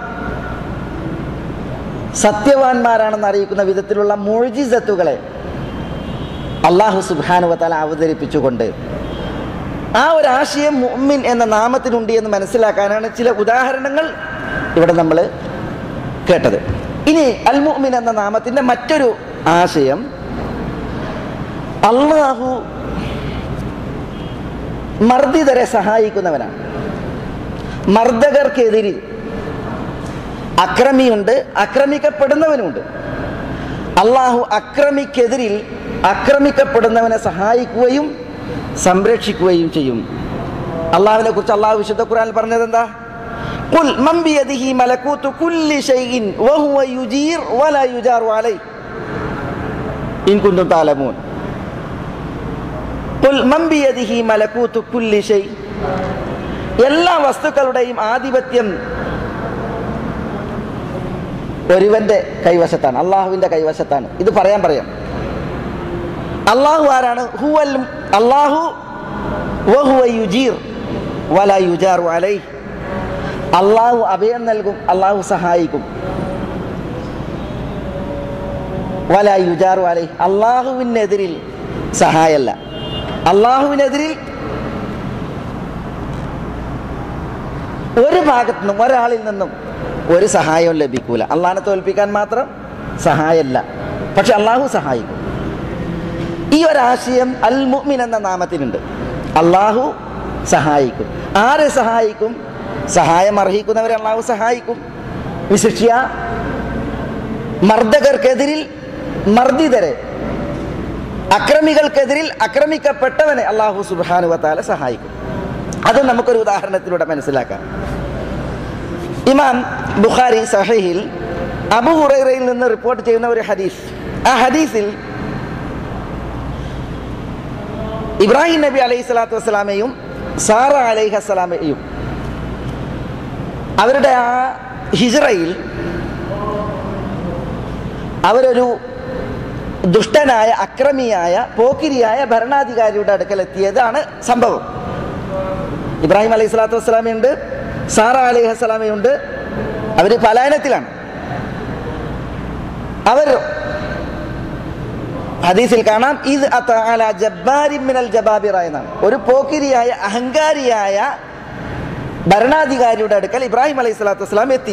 സത്യവാന്മാരാണെന്ന് അറിയിക്കുന്ന വിധത്തിലുള്ള മുഅ്ജിസത്തുകളെ അള്ളാഹു സുബ്ഹാനഹു വ തആല അവതരിപ്പിച്ചുകൊണ്ട് ആ ഒരു ആശയം മുഅ്മിൻ എന്ന നാമത്തിനുണ്ട് എന്ന് മനസ്സിലാക്കാനാണ് ചില ഉദാഹരണങ്ങൾ ഇവിടെ നമ്മൾ കേട്ടത്. ഇനി അൽ മുഅ്മിൻ എന്ന നാമത്തിൻ്റെ മറ്റൊരു ആശയം, അള്ളാഹു മർദ്ദിതരെ സഹായിക്കുന്നവനാണ്. മർദ്ദകർക്കെതിരിൽ അക്രമിയുണ്ട്, ആക്രമിക്കപ്പെടുന്നവനുണ്ട്. അള്ളാഹു അക്രമിക്കെതിരിൽ ആക്രമിക്കപ്പെടുന്നവനെ സഹായിക്കുകയും സംരക്ഷിക്കുകയും ചെയ്യും. അള്ളാഹുവിനെ കുറിച്ച് അള്ളാഹു വിശുദ്ധ ഖുർആനിൽ പറഞ്ഞത് എന്താ? ഖുൽ മൻ ബിയദിഹി മലകൂതു കുല്ലി ഷൈഇൻ വഹുവ യുജീർ വലാ യുജാറു അലൈഹി ഇൻ കുൻതും തഅലമൂൻ. ഖുൽ മൻ ബിയദിഹി മലകൂതു കുല്ലി ഷൈ, എല്ലാ വസ്തുക്കളുടെയും ആധിപത്യം ഒരുവന്റെ കൈവശത്താണ്, അള്ളാഹുവിന്റെ കൈവശത്താണ്. ഇത് പറയാൻ പറയാം. അള്ളാഹു ആരാണ്? ഹുവൽ അള്ളാഹു വഹുവ യുജീർ വലാ യുജാറു അലൈഹി. അള്ളാഹു അഭയം നൽകും, അള്ളാഹു സഹായിക്കും. വലാ യുജാറു അലൈഹി, അള്ളാഹുവിനെതിരിൽ സഹായമല്ല. അള്ളാഹുവിനെതിരിൽ ഒരു ഭാഗത്തു നിന്നും ഒരാളിൽ നിന്നും ഒരു സഹായവും ലഭിക്കൂല. അള്ളാഹിനെ തോൽപ്പിക്കാൻ മാത്രം സഹായമല്ല, പക്ഷെ അള്ളാഹു സഹായിക്കും. ഈ ഒരാശയം അൽ മുഅ്മിൻ എന്ന നാമത്തിനുണ്ട്. അള്ളാഹു സഹായിക്കും. ആരെ സഹായിക്കും? സഹായം അർഹിക്കുന്നവരെ അള്ളാഹു സഹായിക്കും. വിശിഷ്യ മർദ്ദകർക്കെതിരിൽ മർദ്ദിതരെ, അക്രമികൾക്കെതിരിൽ ആക്രമിക്കപ്പെട്ടവനെ അള്ളാഹു സുബ്ഹാനഹു വ തആല സഹായിക്കും. അത് നമുക്കൊരു ഉദാഹരണത്തിലൂടെ മനസ്സിലാക്കാം. ഇമാം ബുഖാരി സഹീഹിൽ അബൂ ഹുറൈറയിൽ നിന്ന് റിപ്പോർട്ട് ചെയ്യുന്ന ഒരു ഹദീസ്, ആ ഹദീസിൽ ഇബ്രാഹിം നബി അലൈഹി സ്വലാത്തു വസ്സലാമയും സാറ അലൈഹിസ്സലാമയും അവരുടെ ആ ഹിജ്റയിൽ അവരൊരു ദുഷ്ടനായ അക്രമിയായ പോക്കിരിയായ ഭരണാധികാരിയുടെ അടുക്കലെത്തിയതാണ് സംഭവം. ഇബ്രാഹിം അലൈഹി സ്വലാത്തു വസ്സലാമയുണ്ട്, സാറ അലൈഹിസ്സലാമയുണ്ട്. അവർ പലായനത്തിലാണ്. അവർ ഹദീസിൽ കാണാം, ഇത് അല ജബ്ബാരിൻ മിനൽ ജബാബിറ എന്നാണ്. ഒരു പോക്കിരിയായ അഹങ്കാരിയായ ഭരണാധികാരിയുടെ അടുക്കൽ ഇബ്രാഹിം അലൈഹി സ്വലാത്തു വസ്സലാം എത്തി.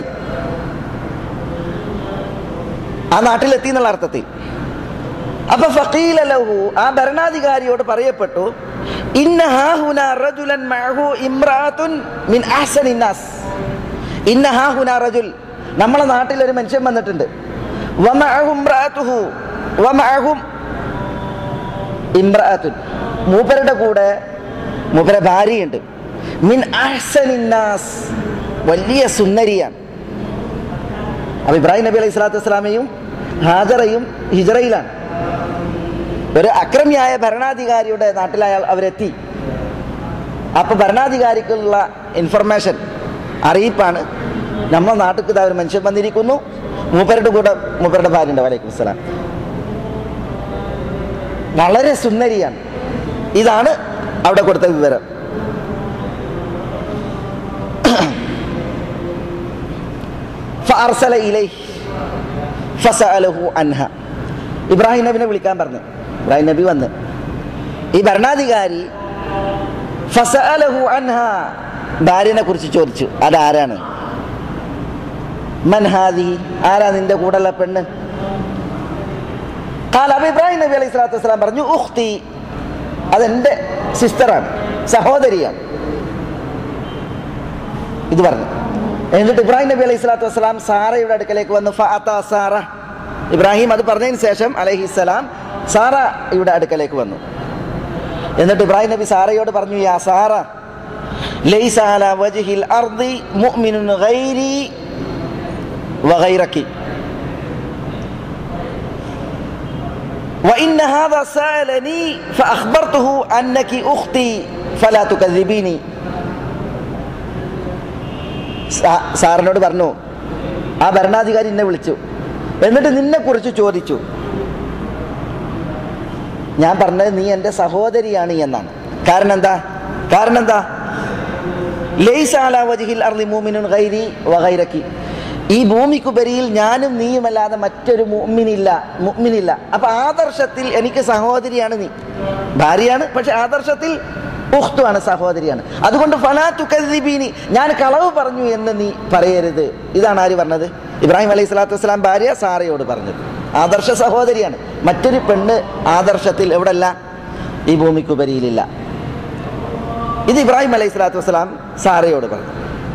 ആ നാട്ടിലെത്തി എന്നുള്ള അർത്ഥത്തിൽ. അപ്പൊ ഫഖീല ലഹു, ആ ഭരണാധികാരിയോട് പറയപ്പെട്ടു, ഇന്ന ഹാഹുനാ റജുലൻ മഅഹു ഇംറഅത്തുൻ മിൻ അഹ്സനിൻ നാസ്. ഇന്ന ഹാഹുനാ റജുൽ, നമ്മളെ നാട്ടിൽ ഒരു മനുഷ്യൻ വന്നിട്ടുണ്ട്. വമഅഹു ഇംറഅതുഹു വമഅഹും ഇംറഅത്തുൻ, മൂപ്പരുടെ കൂടെ മൂപ്പരുടെ ഭാര്യയുണ്ട്. മിൻ അഹ്സനിൻ നാസ്, വലിയ സുന്ദരിയാണ്. അപ്പൊ ഇബ്രാഹിം നബി അലൈഹി സ്വലാത്തു വസ്സലാമയും ഹാജറയും ഹിജ്റയിലാണ്. ഒരു അക്രമിയായ ഭരണാധികാരിയുടെ നാട്ടിൽ അയാൾ അവരെത്തി. അപ്പൊ ഭരണാധികാരിക്കുള്ള ഇൻഫർമേഷൻ, അറിയിപ്പാണ്, നമ്മുടെ നാട്ടിൽ ഇതാ ഒരു മനുഷ്യൻ വന്നിരിക്കുന്നു, മൂപ്പരുടെ കൂടെ മൂപ്പരുടെ ഭാര്യയുണ്ട്. വലൈക്കും അസ്സലാം. വളരെ സുന്ദരിയാണ്. ഇതാണ് അവിടെ കൊടുത്ത വിവരം. ഫഅർസല ഇലൈഹി ഫസഅലഹു അൻഹ, ഇബ്രാഹിം നബിനെ വിളിക്കാൻ പറഞ്ഞു. ഇബ്രാഹിം നബി വന്ന് ഈ ഭരണാധികാരി ഫസഅലഹു അൻഹ, ഭാര്യനെ കുറിച്ച് ചോദിച്ചു. അതാരാണ്? മൻ ഹാദി, ആരാ നിന്റെ കൂടെയുള്ള പെണ്ണ്? ഖാല, അപ്പൊ ഇബ്രാഹിം നബി അലൈഹി സ്വലാത്തു വസ്സലാം പറഞ്ഞു, ഉഖ്തി, അതെന്റെ സിസ്റ്ററാണ്, സഹോദരിയാണ്. ഇത് പറഞ്ഞു. എന്നിട്ട് ഇബ്രാഹിം നബി അലൈഹി സ്വലാത്തു വസ്സലാം സാറയുടെ അടുക്കലേക്ക് വന്നു. ഫഅതാ സാറ, ഇബ്രാഹിം അത് പറഞ്ഞതിന് ശേഷം അലൈഹിസ്സലാം സാറയുടെ അടുക്കലേക്ക് വന്നു. എന്നിട്ട് ഇബ്രാഹിം നബി സാറയോട് പറഞ്ഞു, യാ സാറ, ലൈസ അലാ വജ്ഹിൽ അർദി മുഅ്മിനുൻ ഗൈരി വഗൈറകി വഇന്ന ഹാദാ സഅലനി ഫഅഖ്ബർതുഹു അന്നകി ഉഖ്തി ഫലാ തുകദ്ദിബീനി. സാറിനോട് പറഞ്ഞു, ആ ഭരണാധികാരി എന്നെ വിളിച്ചു, എന്നിട്ട് നിന്നെ കുറിച്ച് ചോദിച്ചു. ഞാൻ പറഞ്ഞത് നീ എൻ്റെ സഹോദരിയാണ് എന്നാണ്. കാരണം എന്താ കാരണം എന്താ ലൈസ അലാ വജ്ഹിൽ അർളി മുഅ്മിനുൻ ഗൈരി വഗൈറകി, ഈ ഭൂമിക്കുപരിയിൽ ഞാനും നീയുമല്ലാതെ മറ്റൊരു മുഅ്മിനില്ല മുഅ്മിനില്ല. അപ്പൊ ആദർശത്തിൽ എനിക്ക് സഹോദരിയാണ് നീ, ഭാര്യയാണ്, പക്ഷെ ആദർശത്തിൽ ഉഖ്തുവാണ്, സഹോദരിയാണ്. അതുകൊണ്ട് ഫലാ തുകദ്ദിബീനി, ഞാൻ കളവ് പറഞ്ഞു എന്ന് നീ പറയരുത്. ഇതാണ് ആര് പറഞ്ഞത്? ഇബ്രാഹിം അലൈഹി സ്വലാത്തു വസ്സലാം ഭാര്യ സാറയോട് പറഞ്ഞത്. ആദർശ സഹോദരിയാണ്. മറ്റൊരു പെണ്ണ് ആദർശത്തിൽ എവിടെയല്ല, ഈ ഭൂമിക്കുപരിയിലില്ല. ഇത് ഇബ്രാഹിം അലൈഹി സ്വലാത്തു വസ്സലാം സാറയോട് പറഞ്ഞു.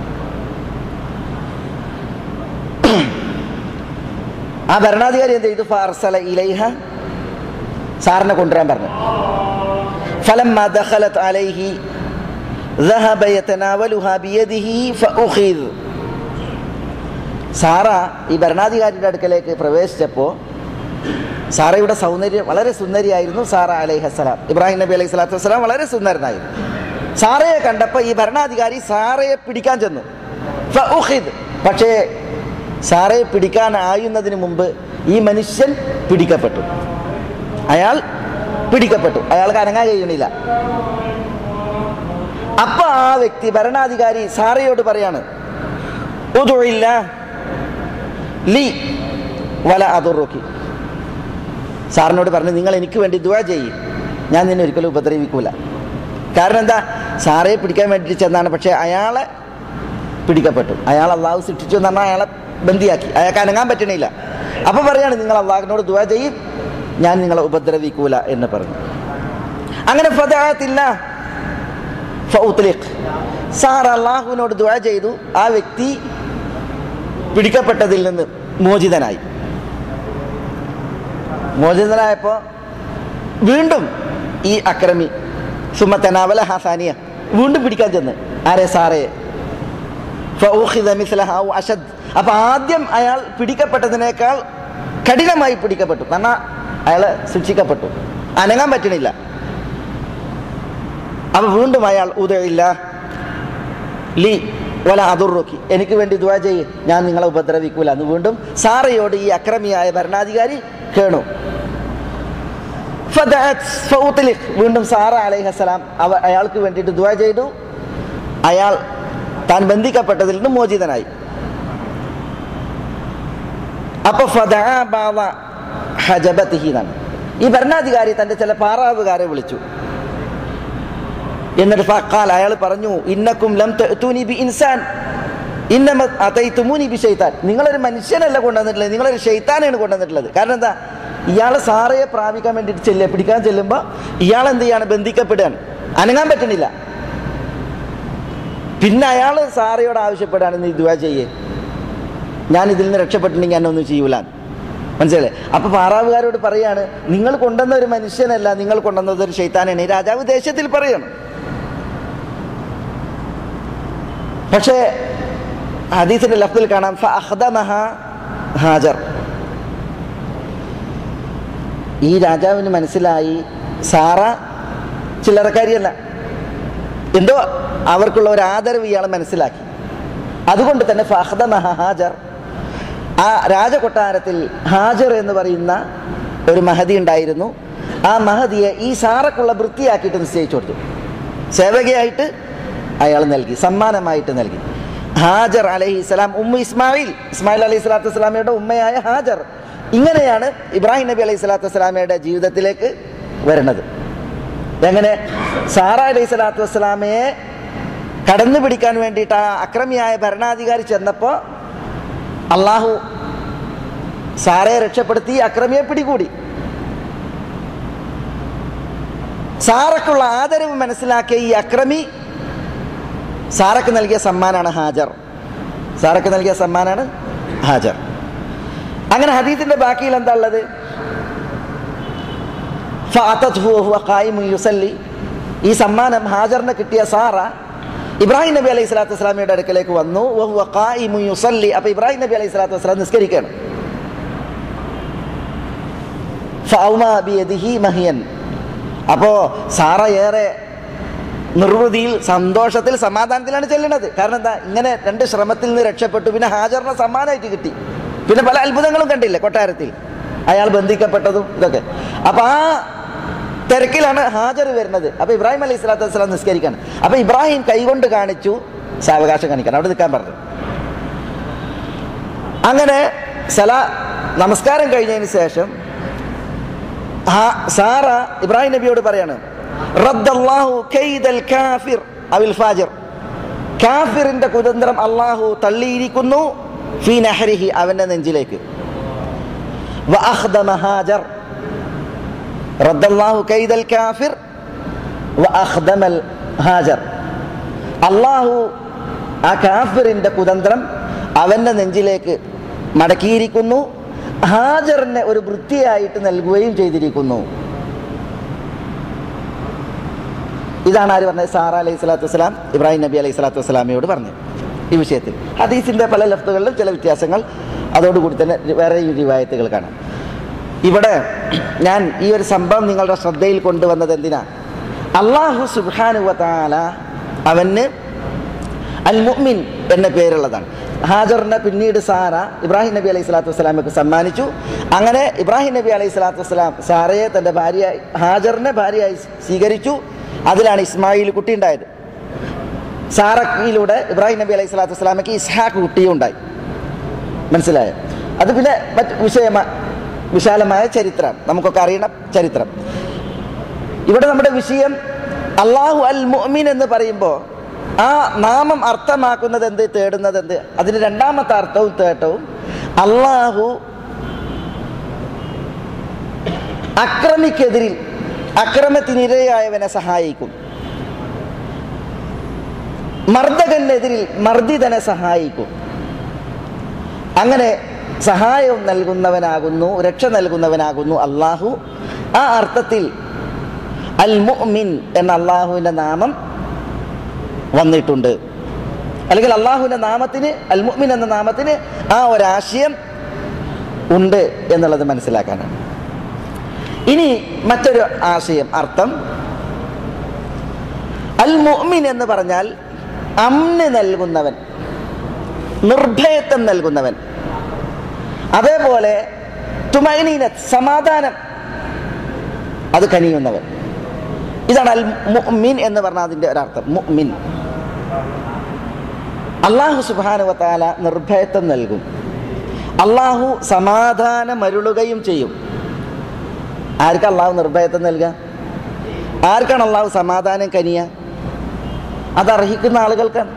ആ ഭരണാധികാരി എന്ത് ചെയ്തു? ഫഅർസല ഇലൈഹ, സാറിനെ കൊണ്ടുവരാൻ പറഞ്ഞു. ഫലമ്മ ദഖലത് അലൈഹി ദഹബ യതനാവലുഹാ ബിയദിഹി ഫഉഖിദ. സാറ ഈ ഭരണാധികാരിയുടെ അടുക്കലേക്ക് പ്രവേശിച്ചപ്പോൾ സാറയുടെ സൗന്ദര്യം വളരെ സുന്ദരിയായിരുന്നു. സാറ അലൈഹിസ്സലാം, ഇബ്രാഹിം നബി അലൈഹി സ്വലാത്തു വസ്സലാം വളരെ സുന്ദരനായിരുന്നു. സാറയെ കണ്ടപ്പോൾ ഈ ഭരണാധികാരി സാറയെ പിടിക്കാൻ ചെന്നു. ഫഉഖിദ, പക്ഷേ സാറയെ പിടിക്കാൻ ആയുന്നതിന് മുമ്പ് ഈ മനുഷ്യൻ പിടിക്കപ്പെട്ടു. അയാൾ പിടിക്കപ്പെട്ടു അയാൾക്ക് അനങ്ങാൻ കഴിയണില്ല. അപ്പൊ ആ വ്യക്തി ഭരണാധികാരി സാറയോട് പറയാണ്, ഉദുഇല്ല ലി വല അദുറുക്കി. സാറിനോട് പറഞ്ഞു, നിങ്ങൾ എനിക്ക് വേണ്ടി ദുആ ചെയ്യും, ഞാൻ നിന്നെ ഒരിക്കലും ഉപദ്രവിക്കൂല. കാരണം എന്താ? സാറയെ പിടിക്കാൻ വേണ്ടി ചെന്നാണ്, പക്ഷെ അയാളെ പിടിക്കപ്പെട്ടു. അയാൾ അള്ളാഹു ശിക്ഷിച്ചു എന്ന് പറഞ്ഞാൽ അയാളെ ബന്ദിയാക്കി, അയാൾക്ക് അനങ്ങാൻ പറ്റണില്ല. അപ്പൊ പറയാണ്, നിങ്ങൾ അള്ളാഹുവിനോട് ദുആ ചെയ്യും, ഞാൻ നിങ്ങളെ ഉപദ്രവിക്കൂല എന്ന് പറഞ്ഞു. അങ്ങനെ ഫദഅത്തില്ല ഫഉത്ലിഖ്, സാർ അള്ളാഹുവിനോട് ദുആ ചെയ്തു. ആ വ്യക്തി പിടിക്കപ്പെട്ടതിൽ നിന്ന് മോചിതനായി. മോചിതനായപ്പോൾ വീണ്ടും ഈ അക്രമി സുമത്തനാവല ഹാസാനിയ വീണ്ടും പിടിക്കാൻ ചെന്ന്. ആരെ? സാറയെ. ഫഉഖിദ മിസ്ലഹ ഔ അശദ്. അപ്പൊ ആദ്യം അയാൾ പിടിക്കപ്പെട്ടതിനേക്കാൾ കഠിനമായി പിടിക്കപ്പെട്ടു. കാരണം അയാൾ ശിക്ഷിക്കപ്പെട്ടു, അനങ്ങാൻ പറ്റണില്ല. അപ്പൊ വീണ്ടും അയാൾ ഉദഇല്ല ലി വല അദുറുക്കി, എനിക്ക് വേണ്ടി ദുആ ചെയ്യ്, ഞാൻ നിങ്ങളെ ഉപദ്രവിക്കൂല എന്ന് വീണ്ടും സാറയോട് ഈ അക്രമിയായ ഭരണാധികാരി കേണു. വീണ്ടും സാറ അലൈഹിസ്സലാം അവ അയാൾക്ക് വേണ്ടിയിട്ട് ദുആ ചെയ്തു. അയാൾ താൻ ബന്ധിക്കപ്പെട്ടതിൽ നിന്ന് മോചിതനായി. അപ്പൊ ഈ ഭരണാധികാരി തന്റെ ചില പാറാവുകാരെ വിളിച്ചു. എന്നിട്ട് ഫഖാൽ, അയാൾ പറഞ്ഞു, ഇന്നക്കും ലം തഅതൂനി ബി ഇൻസാൻ ഇന്നമ അതൈതുമൂനി ബി ശൈത്താൻ. നിങ്ങളൊരു മനുഷ്യനല്ല കൊണ്ടുവന്നിട്ടുള്ളത്, നിങ്ങളൊരു ശൈത്താനാണ് കൊണ്ടുവന്നിട്ടുള്ളത്. കാരണം എന്താ? ഇയാൾ സാറയെ പ്രാപിക്കാൻ വേണ്ടിയിട്ട് ചെല്ലുക, പിടിക്കാൻ ചെല്ലുമ്പോൾ ഇയാൾ എന്ത് ചെയ്യാണ്? ബന്ധിക്കപ്പെടുകയാണ്, അനങ്ങാൻ പറ്റുന്നില്ല. പിന്നെ അയാൾ സാറയോട് ആവശ്യപ്പെടാണ്, നീ ദുആ ചെയ്യേ, ഞാൻ ഇതിൽ നിന്ന് രക്ഷപ്പെട്ടിട്ടുണ്ടെങ്കിൽ എന്നെ ഒന്നും ചെയ്യൂല. മനസ്സിലല്ലേ? അപ്പൊ പാറാവുകാരോട് പറയാണ്, നിങ്ങൾ കൊണ്ടുവന്ന ഒരു മനുഷ്യനല്ല, നിങ്ങൾ കൊണ്ടുവന്നത് ഒരു ശൈത്താനാണ്. ഈ രാജാവ് ദേഷ്യത്തിൽ പറയാണ്. പക്ഷേ ഹദീസിന്റെ ലഫ്ദിൽ കാണാം, ഫഅഖദമഹ ഹാജർ. ഈ രാജാവിന് മനസ്സിലായി സാറ ചില്ലറക്കാരിയല്ല, എന്തോ അവർക്കുള്ള ഒരു ആദരവ് ഇയാൾ മനസ്സിലാക്കി. അതുകൊണ്ട് തന്നെ ഫഅഖദമഹ ഹാജർ, ആ രാജകൊട്ടാരത്തിൽ ഹാജർ എന്ന് പറയുന്ന ഒരു മഹദി ഉണ്ടായിരുന്നു. ആ മഹദിയെ ഈ സാറക്കുള്ള വൃത്തിയാക്കിയിട്ട് നിശ്ചയിച്ചു കൊടുത്തു. സേവകയായിട്ട് അയാൾ നൽകി, സമ്മാനമായിട്ട് നൽകി. ഹാജർ അലൈഹിസ്സലാം ഉമ്മ ഇസ്മായിൽ, ഇസ്മായിൽ അലൈഹി സ്വലാത്തു വസ്സലാമയുടെ ഉമ്മയായ ഹാജർ. ഇങ്ങനെയാണ് ഇബ്രാഹിം നബി അലൈഹി സ്വലാത്തു വസ്സലാമയുടെ ജീവിതത്തിലേക്ക് വരുന്നത്. എങ്ങനെ? സാറ അലൈഹി സ്വലാത്തു വസ്സലാമയെ കടന്നു പിടിക്കാൻ വേണ്ടിയിട്ട് ആ അക്രമിയായ ഭരണാധികാരി ചെന്നപ്പോൾ അള്ളാഹു സാറയെ രക്ഷപ്പെടുത്തി, അക്രമിയെ പിടികൂടി. സാറക്കുള്ള ആദരവ് മനസ്സിലാക്കിയ ഈ അക്രമി സാറക്ക് നൽകിയ സമ്മാനാണ് ഹാജർ. സാറക്ക് നൽകിയ സമ്മാനാണ് ഹാജർ. അങ്ങനെ ഹദീസിന്റെ ബാക്കിയിൽ എന്താ ഉള്ളത്? ഈ സമ്മാനം ഹാജറിന് കിട്ടിയ സാറ ഇബ്രാഹിം നബി അലൈഹി സ്വലാത്തു വസ്സലാമയുടെ അടുക്കലേക്ക് വന്നു. അപ്പൊ ഇബ്രാഹിം നബി അലൈഹി സ്വലാത്തു വസ്സലാം നിസ്കരിക്കുകയാണ്. അപ്പോ സാറ ഏറെ നിർവൃതിയിൽ, സന്തോഷത്തിൽ, സമാധാനത്തിലാണ് ചെല്ലുന്നത്. കാരണം എന്താ? ഇങ്ങനെ രണ്ട് ശ്രമത്തിൽ നിന്ന് രക്ഷപ്പെട്ടു, പിന്നെ ഹാജറിനെ സമ്മാനമായിട്ട് കിട്ടി. പിന്നെ പല അത്ഭുതങ്ങളും കണ്ടില്ലേ കൊട്ടാരത്തിൽ, അയാൾ ബന്ധിക്കപ്പെട്ടതും ഇതൊക്കെ. അപ്പൊ ആ തിരക്കിലാണ് ഹാജർ വരുന്നത്. അപ്പൊ ഇബ്രാഹിം അലൈഹി സ്വലാത്തു വസ്സലാം നിസ്കരിക്കാണ്. അപ്പൊ ഇബ്രാഹിം കൈകൊണ്ട് കാണിച്ചു സാവകാശം കാണിക്കണം, അവിടെ നിൽക്കാൻ പറഞ്ഞു. അങ്ങനെ സലാ നമസ്കാരം കഴിഞ്ഞതിന് ശേഷം സാറ ഇബ്രാഹിം നബിയോട് പറയാണ്, റദ്ദല്ലാഹു കൈദൽ കാഫിർ അവിൽ ഫാജിർ, കാഫിറിന്റെ കുതന്ത്രം അള്ളാഹു തള്ളിയിരിക്കുന്നു, ഫീ നഹരിഹി അവന്റെ നെഞ്ചിലേക്ക്. വഅഖ്ദമ ഹാജർ, റദ്ദല്ലാഹു കൈദൽ കാഫിർ വഅഖ്ദമൽ ഹാജർ, അള്ളാഹു ആ കാഫിറിന്റെ കുതന്ത്രം അവന്റെ നെഞ്ചിലേക്ക് മടക്കിയിരിക്കുന്നു, ഹാജറിനെ ഒരു വൃത്തിയായിട്ട് നൽകുകയും ചെയ്തിരിക്കുന്നു. ഇതാണ് ആര് പറഞ്ഞത്? സാറ അലൈഹി സ്വലാത്തു വസ്സലാം ഇബ്രാഹിം നബി അലൈഹി സ്വലാത്തു വസ്സലാമയോട് പറഞ്ഞു ഈ വിഷയത്തിൽ. ഹദീസിന്റെ പല ലഫ്തുകളിലും ചില വ്യത്യാസങ്ങൾ അതോടുകൂടി തന്നെ വേറെ റിവായത്തുകൾ കാണാം. ഇവിടെ ഞാൻ ഈ ഒരു സംഭവം നിങ്ങളുടെ ശ്രദ്ധയിൽ കൊണ്ടുവന്നത് എന്തിനാ? അല്ലാഹു സുബ്ഹാനഹു വ തആല അവന് അൽ മുഅ്മിൻ എന്ന പേരുള്ളതാണ്. ഹാജറിനെ പിന്നീട് സാറ ഇബ്രാഹിം നബി അലൈഹി സ്വലാത്തു വസ്സലാമക്ക് സമ്മാനിച്ചു. അങ്ങനെ ഇബ്രാഹിം നബി അലൈഹി സ്വലാത്തു വസ്സലാം സാറയെ തൻ്റെ ഭാര്യയായി, ഹാജറിനെ ഭാര്യയായി സ്വീകരിച്ചു. അതിലാണ് ഇസ്മായിൽ കുട്ടി ഉണ്ടായത്. സാറയിലൂടെ ഇബ്രാഹിം നബി അലൈഹി സ്വലാത്തു വസ്സലാമക്ക് ഇസ്ഹാഖ് കുട്ടിയും ഉണ്ടായി. മനസ്സിലായോ? അത് പിന്നെ മറ്റ് വിഷയമാ വിശാലമായ ചരിത്രം, നമുക്കൊക്കെ അറിയണ ചരിത്രം. ഇവിടെ നമ്മുടെ വിഷയം അല്ലാഹു അൽ മുഅ്മിൻ എന്ന് പറയുമ്പോൾ ആ നാമം അർത്ഥമാക്കുന്നത് എന്ത്, തേടുന്നത് എന്ത്? അതിന് രണ്ടാമത്തെ അർത്ഥവും തേട്ടവും അല്ലാഹു അക്രമിക്കെതിരിൽ അക്രമത്തിനിരയായവനെ സഹായിക്കും, മർദ്ദകനെതിരിൽ മർദ്ദിതനെ സഹായിക്കും. അങ്ങനെ സഹായം നൽകുന്നവനാകുന്നു, രക്ഷ നൽകുന്നവനാകുന്നു അല്ലാഹു. ആ അർത്ഥത്തിൽ അൽ മുഅ്മിൻ എന്ന അല്ലാഹുവിൻ്റെ നാമം വന്നിട്ടുണ്ട്. അല്ലെങ്കിൽ അല്ലാഹുവിൻ്റെ നാമത്തിന്, അൽ മുഅ്മിൻ എന്ന നാമത്തിന് ആ ഒരാശയം ഉണ്ട് എന്നുള്ളത് മനസ്സിലാക്കാനാണ്. ഇനി മറ്റൊരു ആശയം, അർത്ഥം, അൽ മുഅ്മിൻ എന്ന് പറഞ്ഞാൽ അമ്ന് നൽകുന്നവൻ, നിർഭയത്വം നൽകുന്നവൻ, അതേപോലെ തുമഅനീനത്ത് സമാധാനം അത് കനിയുന്നവൻ. ഇതാണ് അൽ മുഅ്മിൻ എന്ന് പറഞ്ഞാൽ അതിൻ്റെ ഒരർത്ഥം. മുഅ്മിൻ, അല്ലാഹു സുബ്ഹാനഹു വ തആല നിർഭയത്വം നൽകും, അല്ലാഹു സമാധാനമരുളുകയും ചെയ്യും. ആർക്കാണ് അള്ളാഹു നിർഭയത്വം നൽകുക? ആർക്കാണ് അള്ളാഹു സമാധാനം കനിയുക? അതർഹിക്കുന്ന ആളുകൾക്കാണ്.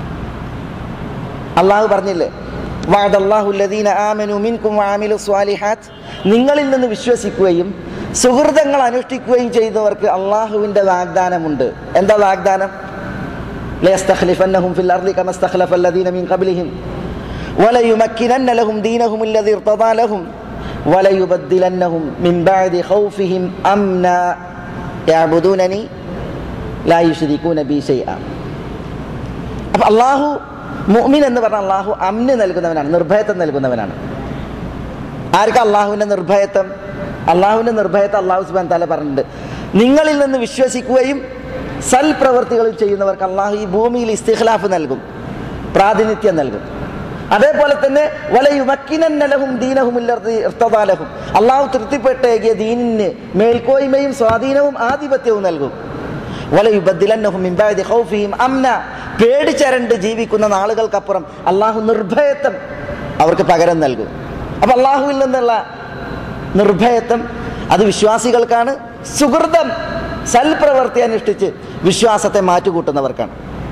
അള്ളാഹു പറഞ്ഞില്ലേ, വഅദല്ലാഹു അല്ലദീന ആമനൂ മിൻകും വഅമിലു സ്വാലിഹാത്ത്, നിങ്ങളിൽ നിന്ന് വിശ്വസിക്കുകയും സുഹൃതങ്ങൾ അനുഷ്ഠിക്കുകയും ചെയ്യുന്നവർക്ക് അള്ളാഹുവിൻ്റെ വാഗ്ദാനമുണ്ട്. എന്താ വാഗ്ദാനം? ലയസ്തഖ്ലിഫന്നഹും ഫിൽ അർളി കമാ ഇസ്തഖ്ലഫ അല്ലദീന മിൻ ഖബ്ലിഹിം വലയുമക്കിനന്ന ലഹും ദീനഹും അല്ലദീ ഇർതദാ ലഹും വലയുബദ്ദിലന്നഹും മിൻ ബഅദി ഖൗഫിഹിം അംനാ യഅബുദൂനനി ലാ യുശ്രികൂന ബി ശൈഅ. അപ്പോൾ അള്ളാഹു മുഅ്മിൻ എന്ന് പറഞ്ഞാൽ അള്ളാഹു അമ്ന് നൽകുന്നവനാണ്, നിർഭയത്വം നൽകുന്നവനാണ്. ആർക്കാ അള്ളാഹുവിൻ്റെ നിർഭയത്വം? അള്ളാഹുവിൻ്റെ നിർഭയത്വം അള്ളാഹു സുബ്ഹാനഹു തആല പറഞ്ഞിട്ടുണ്ട്, നിങ്ങളിൽ നിന്ന് വിശ്വസിക്കുകയും സൽപ്രവൃത്തികൾ ചെയ്യുന്നവർക്ക് അള്ളാഹു ഈ ഭൂമിയിൽ ഇസ്തിഖ്ലാഫ് നൽകും, പ്രാതിനിധ്യം നൽകും. അതേപോലെ തന്നെ വലയുമക്കിനന്ന ലഹും ദീനഹും അല്ലദീ ഇർതദാ ലഹും, അള്ളാഹു തൃപ്തിപ്പെട്ടേകിയ ദീനിന് മേൽക്കോയ്മയും സ്വാധീനവും ആധിപത്യവും നൽകും. വലയുബദ്ദിലന്നഹും മിൻ ബഅദി ഖൗഫിഹിം അംന, പേടിച്ചരണ്ട് ജീവിക്കുന്ന നാളുകൾക്കപ്പുറം അള്ളാഹു നിർഭയത്വം അവർക്ക് പകരം നൽകും. അപ്പം അള്ളാഹുവിൽ നിന്നുള്ള നിർഭയത്വം അത് വിശ്വാസികൾക്കാണ്. സുഹൃതം, സൽപ്രവൃത്തി അനുഷ്ഠിച്ച് വിശ്വാസത്തെ മാറ്റുകൂട്ടുന്നവർക്കാണ്.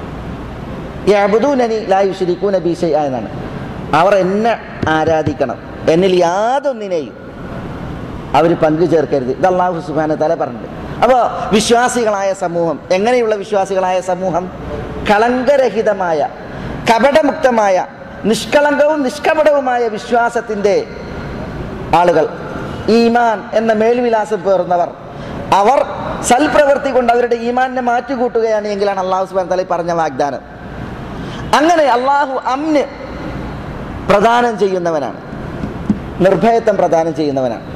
യഅബുദൂനനി ലാ യുശ്രികൂന ബി ശൈഅ എന്നാണ്. അവർ എന്നെ ആരാധിക്കണം, എന്നിൽ യാതൊന്നിനെയും അവർ പങ്കു ചേർക്കരുത്. ഇത് അല്ലാഹു സുബ്ഹാനഹു തആല പറഞ്ഞിട്ടുണ്ട്. അപ്പോൾ വിശ്വാസികളായ സമൂഹം, എങ്ങനെയുള്ള വിശ്വാസികളായ സമൂഹം? കളങ്കരഹിതമായ, കപടമുക്തമായ, നിഷ്കളങ്കവും നിഷ്കപടവുമായ വിശ്വാസത്തിൻ്റെ ആളുകൾ, ഈമാൻ എന്ന മേൽവിലാസം പേറുന്നവർ. അവർ സൽപ്രവൃത്തി കൊണ്ട് അവരുടെ ഈമാനിനെ മാറ്റുകൂട്ടുകയാണ് എങ്കിലാണ് അല്ലാഹു സുബ്ഹാനഹു തആല പറഞ്ഞ വാഗ്ദാനം. അങ്ങനെ അള്ളാഹു അമ്ന് പ്രദാനം ചെയ്യുന്നവനാണ്, നിർഭയത്വം പ്രദാനം ചെയ്യുന്നവനാണ്.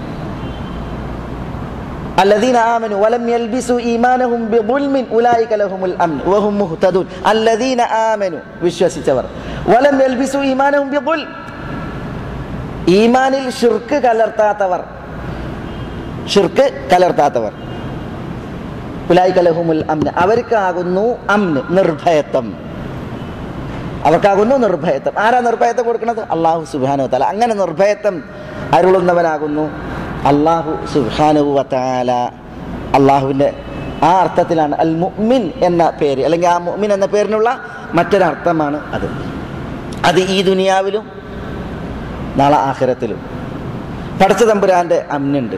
അല്ലദീന ആമനു വലം യൽബിസു ഈമാനഹും ബിദുൽമിൻ ഉലൈക ലഹുമുൽ അംൻ വഹും മുഹ്തദൂൻ. അല്ലദീന ആമനു, വിശ്വസിച്ചവർ, വലം യൽബിസു ഈമാനഹും ബിദുൽ, ഈമാനിൽ ഷിർക്ക് കലർത്താത്തവർ, ഷിർക്ക് കലർത്താത്തവർ ഉലൈക ലഹുമുൽ അംൻ, അവർക്കാകുന്നു അംന്, നിർഭയത്വം, അവർക്കാകുന്നു നിർഭയത്വം. ആരാ നിർഭയത്വം കൊടുക്കുന്നത്? അള്ളാഹു സുബ്ഹാനഹു വ തആല. അങ്ങനെ നിർഭയത്വം അരുളുന്നവനാകുന്നു അള്ളാഹു സുബ്ഹാനഹു വ തആല. അള്ളാഹുവിൻ്റെ ആ അർത്ഥത്തിലാണ് അൽ മുഅ്മിൻ എന്ന പേര്, അല്ലെങ്കിൽ ആ മുഅ്മിൻ എന്ന പേരിനുള്ള മറ്റൊരർത്ഥമാണ് അത്. അത് ഈ ദുനിയാവിലും നാളെ ആഖിറത്തിലും പടച്ച തമ്പുരാൻ്റെ അംനുണ്ട്.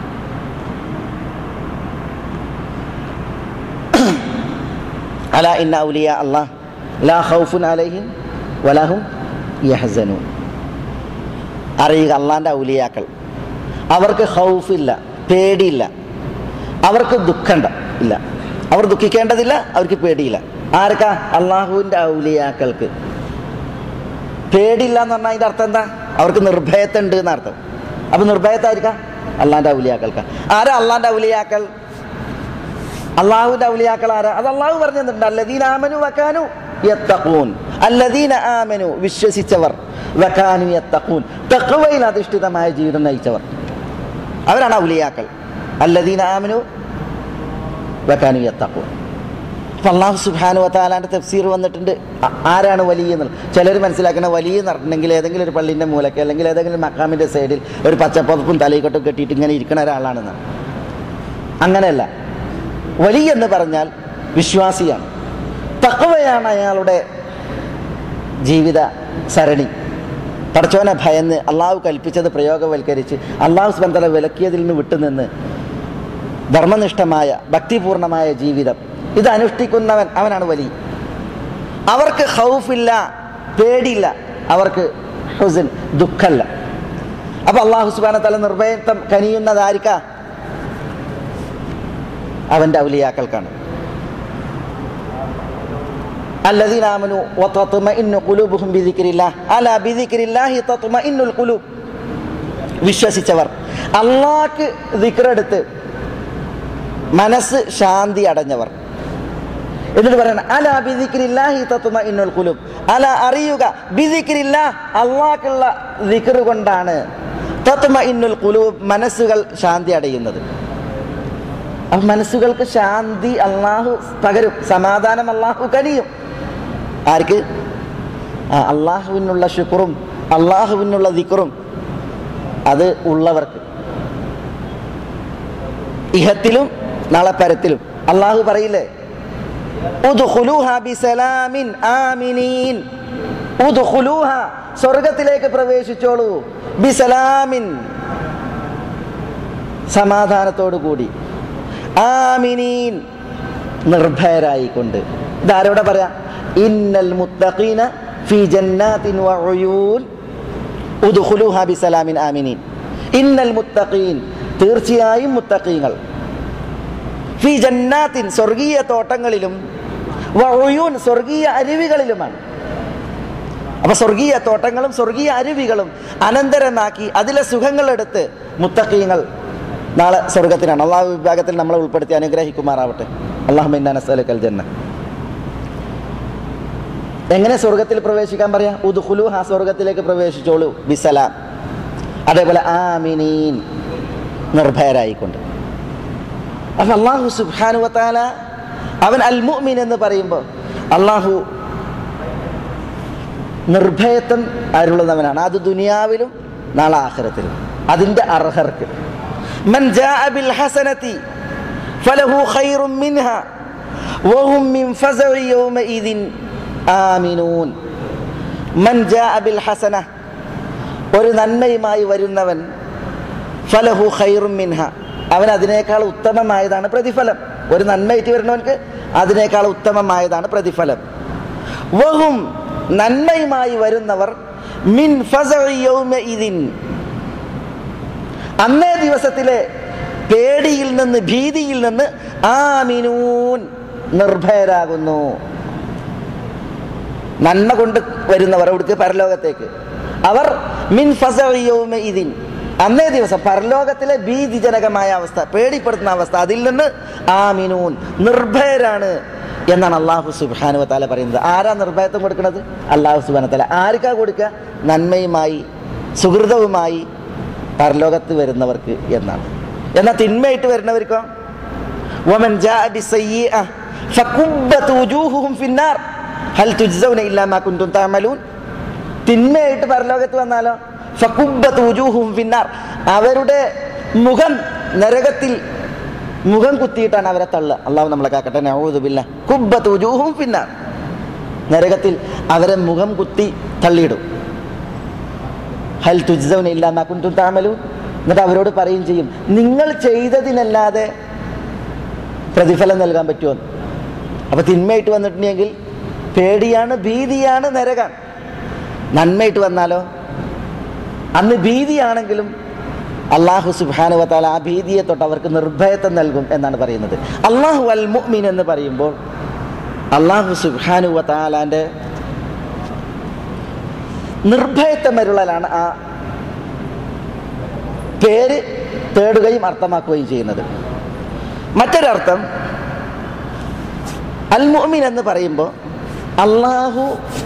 അലാ ഇന്ന ഔലിയാ അല്ലാഹ് ലാ ഖൗഫുൻ അലൈഹിം വലാ ഹും യഹ്സനൂൻ. അറിയുക, അള്ളാൻ്റെ ഔലിയാക്കൾ, അവർക്ക് ഖൗഫില്ല, പേടിയില്ല, അവർക്ക് ദുഃഖണ്ട ഇല്ല, അവർ ദുഃഖിക്കേണ്ടതില്ല, അവർക്ക് പേടിയില്ല. ആർക്കാ? അള്ളാഹുവിൻ്റെ ഔലിയാക്കൾക്ക്. പേടിയില്ല എന്ന് പറഞ്ഞാൽ അതിൻ്റെ അർത്ഥം എന്താ? അവർക്ക് നിർഭയത്തുണ്ട് എന്നർത്ഥം. അപ്പം നിർഭയത്തായിരിക്കാം അള്ളാൻ്റെ ഔലിയാക്കൾക്ക്. ആരാ അള്ളാൻ്റെ ഔലിയാക്കൾ? അള്ളാഹുവിൻ്റെ ഔലിയാക്കൾ ആരാ? അത് അള്ളാഹു പറഞ്ഞു തന്നിട്ടുണ്ട്. അല്ലദീന ആമനു വകാനു യത്തഖൂൻ. അല്ലദീന ആമനു, വിശ്വസിച്ചവർ, വകാനു യത്തഖൂൻ, തഖ്വയിൽ അധിഷ്ഠിതമായ ജീവിതം നയിച്ചവർ, അവരാണ് ഔലിയാക്കൾ. അല്ലദീന ആമനു വകാനു യത്തഖൂൻ. അപ്പം അള്ളാഹു സുബ്ഹാനഹു വ തആലാൻ്റെ തഫ്സീർ വന്നിട്ടുണ്ട് ആരാണ് വലി എന്നുള്ളത്. ചിലർ മനസ്സിലാക്കുന്ന വലി എന്ന് പറഞ്ഞിട്ടുണ്ടെങ്കിൽ ഏതെങ്കിലും ഒരു പള്ളിൻ്റെ മൂലക്ക് അല്ലെങ്കിൽ ഏതെങ്കിലും മക്കാമിൻ്റെ സൈഡിൽ ഒരു പച്ചപ്പുറപ്പും തലയിക്കൊട്ടും കെട്ടിയിട്ട് ഇങ്ങനെ ഇരിക്കുന്ന ഒരാളാണെന്നാണ്. അങ്ങനെയല്ല. വലി എന്ന് പറഞ്ഞാൽ വിശ്വാസിയാണ്, തഖ്വയാണ് അയാളുടെ ജീവിത സരണി. പടച്ചോനെ ഭയന്ന് അള്ളാഹു കൽപ്പിച്ചത് പ്രയോഗവൽക്കരിച്ച് അള്ളാഹു സുബ്ഹാനഹു വ തആല വിലക്കിയതിൽ നിന്ന് വിട്ടുനിന്ന് ധർമ്മനിഷ്ഠമായ ഭക്തിപൂർണമായ ജീവിതം ഇത് അനുഷ്ഠിക്കുന്നവൻ, അവനാണ് വലി. അവർക്ക് ഖൗഫില്ല, പേടിയില്ല, അവർക്ക് ഹുസ്ൻ, ദുഃഖമല്ല. അപ്പം അള്ളാഹു സുബ്ഹാനഹു വ തആല നിർഭയത്വം കനിയുന്നതായിരിക്കാ? അവൻ്റെ ഔലിയാക്കൾക്കാണ്. അല്ലദീന ആമനു വതത്മഇന്നു ഖുലൂബുഹും ബിദിക്രില്ലാഹ് അലാ ബിദിക്രില്ലാഹി തത്മഇന്നുൽ ഖുലൂബ്. വിശ്വസിച്ചവർ, അള്ളാഹ്ക്ക് ദിക്റെടുത്ത് മനസ്സ് ശാന്തി അടഞ്ഞവർ. എന്നിട്ട് പറയണം അലാ ബിദിക്രില്ലാഹി തത്മഇന്നുൽ ഖുലൂബ്. അലാ, അറിയുക, ബിദിക്രില്ലാഹ്, അള്ളാഹ്ക്കുള്ള ദിക്ർ കൊണ്ടാണ് തത്മഇന്നുൽ ഖുലൂബ്, മനസ്സുകൾ ശാന്തി അടയുന്നത്. അപ്പം മനസ്സുകൾക്ക് ശാന്തി അള്ളാഹു പകരും, സമാധാനം അള്ളാഹു കനിയും. ആർക്ക്? ആ അള്ളാഹുവിനുള്ള ശുക്റും അള്ളാഹുവിനുള്ള ദിക്റും അത് ഉള്ളവർക്ക്, ഇഹത്തിലും നാളെ പരത്തിലും. അള്ളാഹു പറയില്ലേ, ഉദ്ഖുലൂഹാ ബിസലാമിൻ ആമിനീൻ. ഉദ്ഖുലൂഹ, സ്വർഗത്തിലേക്ക് പ്രവേശിച്ചോളൂ, ബിസലാമിൻ, സമാധാനത്തോടു കൂടി, ആമിനീൻ, നിർഭയരായിക്കൊണ്ട്. ഇതാരോടെ പറയാം? ഇന്നൽ മുത്തഖീന ഫീ ജന്നാത്തിൻ വഉയൂൻ ഉദ്ഖുലൂഹാ ബിസലാമിൻ ആമിനീൻ. ഇന്നൽ മുത്തഖീൻ, തീർച്ചയായും മുത്തഖീങ്ങൾ, ഫീ ജന്നാത്തിൻ, സ്വർഗീയ തോട്ടങ്ങളിലും, വഉയൂൻ, സ്വർഗീയ അരുവികളിലുമാണ്. അപ്പൊ സ്വർഗീയ തോട്ടങ്ങളും സ്വർഗീയ അരുവികളും അനന്തരമാക്കി അതിലെ സുഖങ്ങളെടുത്ത് മുത്തഖീങ്ങൾ നാളെ സ്വർഗത്തിനാണ്. അള്ളാഹു വിഭാഗത്തിൽ നമ്മളെ ഉൾപ്പെടുത്തി അനുഗ്രഹിക്കുമാറാവട്ടെ. അല്ലാഹുമ്മ ഇന്നാ നസ്അലുക്കൽ ജന്ന. എങ്ങനെ സ്വർഗത്തിൽ പ്രവേശിക്കാൻ പറയാം? ഉദ്ഖുലൂഹ, സ്വർഗത്തിലേക്ക് പ്രവേശിച്ചോളൂ, ബിസലാം. അതേപോലെ ആമിനീൻ, നിർഭയരായിക്കൊണ്ട്. അപ്പം അള്ളാഹു സുബ്ഹാനഹു വ തആല അവൻ അൽ മുഅ്മിൻ എന്ന് പറയുമ്പോൾ അള്ളാഹു നിർഭയത്വം അരുളുന്നവനാണ്. അത് ദുനിയാവിലും നാളെ ആഖിറത്തിലും. അതിൻ്റെ അർഹർക്ക് മൻ ജാഅ ബിൽ ഹസനതി ഫലഹു ഖൈറും മിൻഹാ വഹും മിൻ ഫസഇ യൗമഇദിൻ ആമിനൂൻ. മൻ ജാഅ ബിൽ ഹസന, ഒരു നന്മയുമായി വരുന്നവൻ, ഫലഹു ഖൈറും മിൻഹ, അവൻ അതിനേക്കാൾ ഉത്തമമായതാണ് പ്രതിഫലം. ഒരു നന്മയായിട്ട് വരുന്നവൻക്ക് അതിനേക്കാൾ ഉത്തമമായതാണ് പ്രതിഫലം. വഹും, നന്മയുമായി വരുന്നവർ, മിൻ ഫസഇ യൗമഇദിൻ, അന്നേ ദിവസത്തിലെ പേടിയിൽ നിന്ന്, ഭീതിയിൽ നിന്ന്, ആമിനൂൻ, നിർഭയരാകുന്നു. നന്മ കൊണ്ട് വരുന്നവർ അവിടേക്ക് പരലോകത്തേക്ക്, അവർ മിൻ ഫസഇ യൗമഇദിൻ, അന്നേ ദിവസം പരലോകത്തിലെ ഭീതിജനകമായ അവസ്ഥ, പേടിപ്പെടുത്തുന്ന അവസ്ഥ, അതിൽ നിന്ന് ആമിനൂൻ, നിർഭയരാണ് എന്നാണ് അള്ളാഹു സുബ്ഹാനഹു വ തആല പറയുന്നത്. ആരാ നിർഭയത്വം കൊടുക്കുന്നത്? അള്ളാഹു സുബ്ഹാനഹു വ തആല. ആർക്കാ കൊടുക്കുക? നന്മയുമായി സുഹൃതവുമായി പരലോകത്ത് വരുന്നവർക്ക് എന്നാണ്. എന്നാൽ തിന്മയായിട്ട് വരുന്നവർക്കോ വമൻ ജാഅ ബിസയ്യിഅ ഫകുബ്ബത് വുജൂഹുഹും ഫിന്നാർ ഹൽ തുജ്സൗന ഇല്ലാ മാ കുൻതും തഅമലൂൻ. തിന്മയായിട്ട് പരലോകത്ത് വന്നാലോ ഫകുബ്ബത് വുജൂഹുഹും ഫിന്നാർ, അവരുടെ മുഖം നരകത്തിൽ മുഖം കുത്തിയിട്ടാണ് അവരെ തള്ളുക. അല്ലാഹു നമ്മളെ കാക്കട്ടെ. നഊദു ബില്ലാഹ്. കുബ്ബത് വുജൂഹുഹും ഫിന്നാർ, നരകത്തിൽ അവരെ മുഖം കുത്തി തള്ളിയിടും. ഹൽ തുജ്സൗന ഇല്ലാ മാ കുൻതും തഅമലൂൻ. എന്നിട്ട് അവരോട് പറയും ചെയ്യും, നിങ്ങൾ ചെയ്തതിനല്ലാതെ പ്രതിഫലം നൽകാൻ പറ്റുമോ? അപ്പൊ തിന്മയായിട്ട് വന്നിട്ടുണ്ടെങ്കിൽ പേടിയാണ്, ഭീതിയാണ്, നരകാണ്. നന്മയായിട്ട് വന്നാലോ അന്ന് ഭീതിയാണെങ്കിലും അള്ളാഹു സുബ്ഹാനഹു വ തആല ആ ഭീതിയെ തൊട്ട് അവർക്ക് നിർഭയത്വം നൽകും എന്നാണ് പറയുന്നത്. അള്ളാഹു അൽ മുഅ്മിൻ എന്ന് പറയുമ്പോൾ അള്ളാഹു സുബ്ഹാനഹു വ തആലാന്റെ നിർഭയത്വമരുളലാണ് ആ പേര് തേടുകയും അർത്ഥമാക്കുകയും ചെയ്യുന്നത്. മറ്റൊരർത്ഥം അൽ മുഅ്മിൻ എന്ന് പറയുമ്പോൾ അള്ളാഹു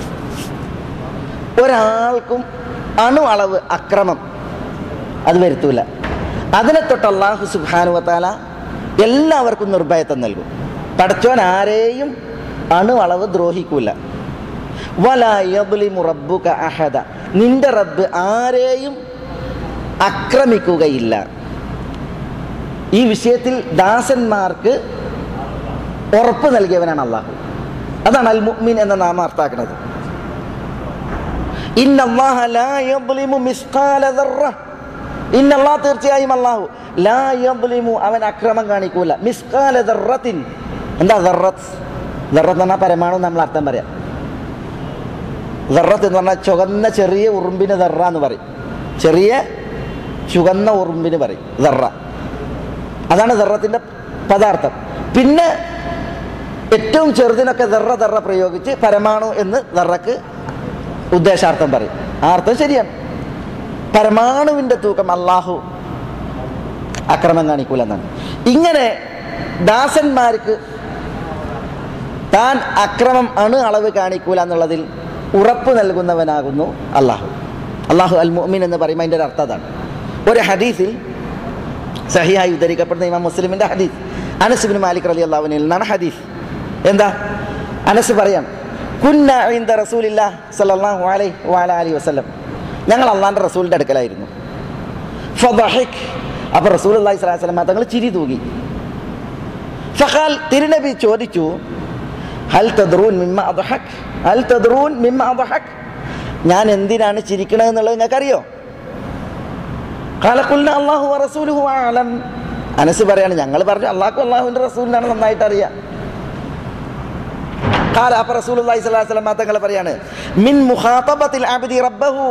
ഒരാൾക്കും അണു അളവ് അക്രമം അത് വരുത്തൂല. അതിനെ തൊട്ട് അള്ളാഹു സുബ്ഹാനഹു വ തആല എല്ലാവർക്കും നിർഭയത്വം നൽകും. പടച്ചോൻ ആരെയും അണു അളവ് ദ്രോഹിക്കൂല. വലാ യദ്ലിമു റബ്ബുക അഹദ, നിന്റെ റബ്ബ് ആരെയും ആക്രമിക്കുകയില്ല. ഈ വിഷയത്തിൽ ദാസന്മാർക്ക് ഉറപ്പ് നൽകിയവനാണ് അള്ളാഹു. അതാണ് അൽ മുഅ്മിൻ എന്ന നാമം അർത്ഥാക്കുന്നത്. ഇന്നല്ലാഹ ലാ യദ്ലിമു മിസ്ഖാല ദർറ, ഇന്നല്ലാഹ് തീർച്ചയായും അള്ളാഹു ലാ യദ്ലിമു അവൻ അക്രമം കാണിക്കൂല. മിസ്ഖാല ദർറത്തിൻ, എന്താ ദർറത്ത്? ദർറത്ത് എന്ന് പറഞ്ഞാൽ പരമാണു നമ്മൾ അർത്ഥം പറയാം. ദർറത്ത് എന്ന് പറഞ്ഞാൽ ചുവന്ന ചെറിയ ഉറുമ്പിന് ദർറ എന്ന് പറയും. ചെറിയ ചുവന്ന ഉറുമ്പിന് പറയും ദർറ. അതാണ് ദർറത്തിൻ്റെ പദാർത്ഥം. പിന്നെ ഏറ്റവും ചെറുതിനൊക്കെ ദർറ ദർറ പ്രയോഗിച്ച് പരമാണു എന്ന് ദർറക്ക് ഉദ്ദേശാർത്ഥം പറയും. ആ അർത്ഥം ശരിയാണ്. പരമാണുവിൻ്റെ തൂക്കം അള്ളാഹു അക്രമം കാണിക്കൂലെന്നാണ്. ഇങ്ങനെ ദാസന്മാർക്ക് താൻ അക്രമം അണു അളവ് കാണിക്കൂല എന്നുള്ളതിൽ ഉറപ്പ് നൽകുന്നവനാകുന്നു അള്ളാഹു. അള്ളാഹു അൽ മുഅ്മിൻ എന്ന് പറയുമ്പോൾ അതിൻ്റെ ഒരു അർത്ഥം അതാണ്. ഒരു ഹദീസിൽ സഹിഹായി ഉദ്ധരിക്കപ്പെടുന്ന ഇമാം മുസ്ലിമിൻ്റെ ഹദീസ്, അനസ് ഇബ്നു മാലിക് റളിയല്ലാഹു അൻഹു എന്നാണ് ഹദീസ്. എന്താ അനസ് പറയാം, കുന്ന ഇൻദ റസൂലില്ലാഹി സ്വല്ലല്ലാഹു അലൈഹി വഅലാ അലിഹി വസല്ലം, ഞങ്ങൾ അള്ളാഹിൻ്റെ റസൂലിൻ്റെ അടുക്കലായിരുന്നു. ഫദഹിക്, അപ്പോൾ റസൂലുള്ളാഹി സ്വല്ലല്ലാഹു അലൈഹി വസല്ലം തങ്ങൾ ചിരി തൂകി. ഫഖാൽ, തിരുനബി ചോദിച്ചു, ഹൽ തദ്റൂൻ മിമ്മ അദ്ഹക്, ഹൽ തദ്റൂൻ മിമ്മ അദ്ഹക്, ഞാൻ എന്തിനാണ് ചിരിക്കണത് എന്നുള്ളത് നിങ്ങൾക്കറിയോ? ഖാല ഖുൽന അല്ലാഹു വറസൂലുഹു അഅലം. അനസ് പറയാണ്, ഞങ്ങൾ പറഞ്ഞു അള്ളാഹു അള്ളാഹുവിൻ്റെ റസൂലിനാണ് നന്നായിട്ട് അറിയാം. ഖാല, അപ്പോൾ റസൂലുള്ളാഹി സ്വല്ലല്ലാഹു അലൈഹി വസല്ലം തങ്ങൾ പറയാണ്, മിൻ മുഖാതബത്തിൽ അബ്ദി റബ്ബഹു,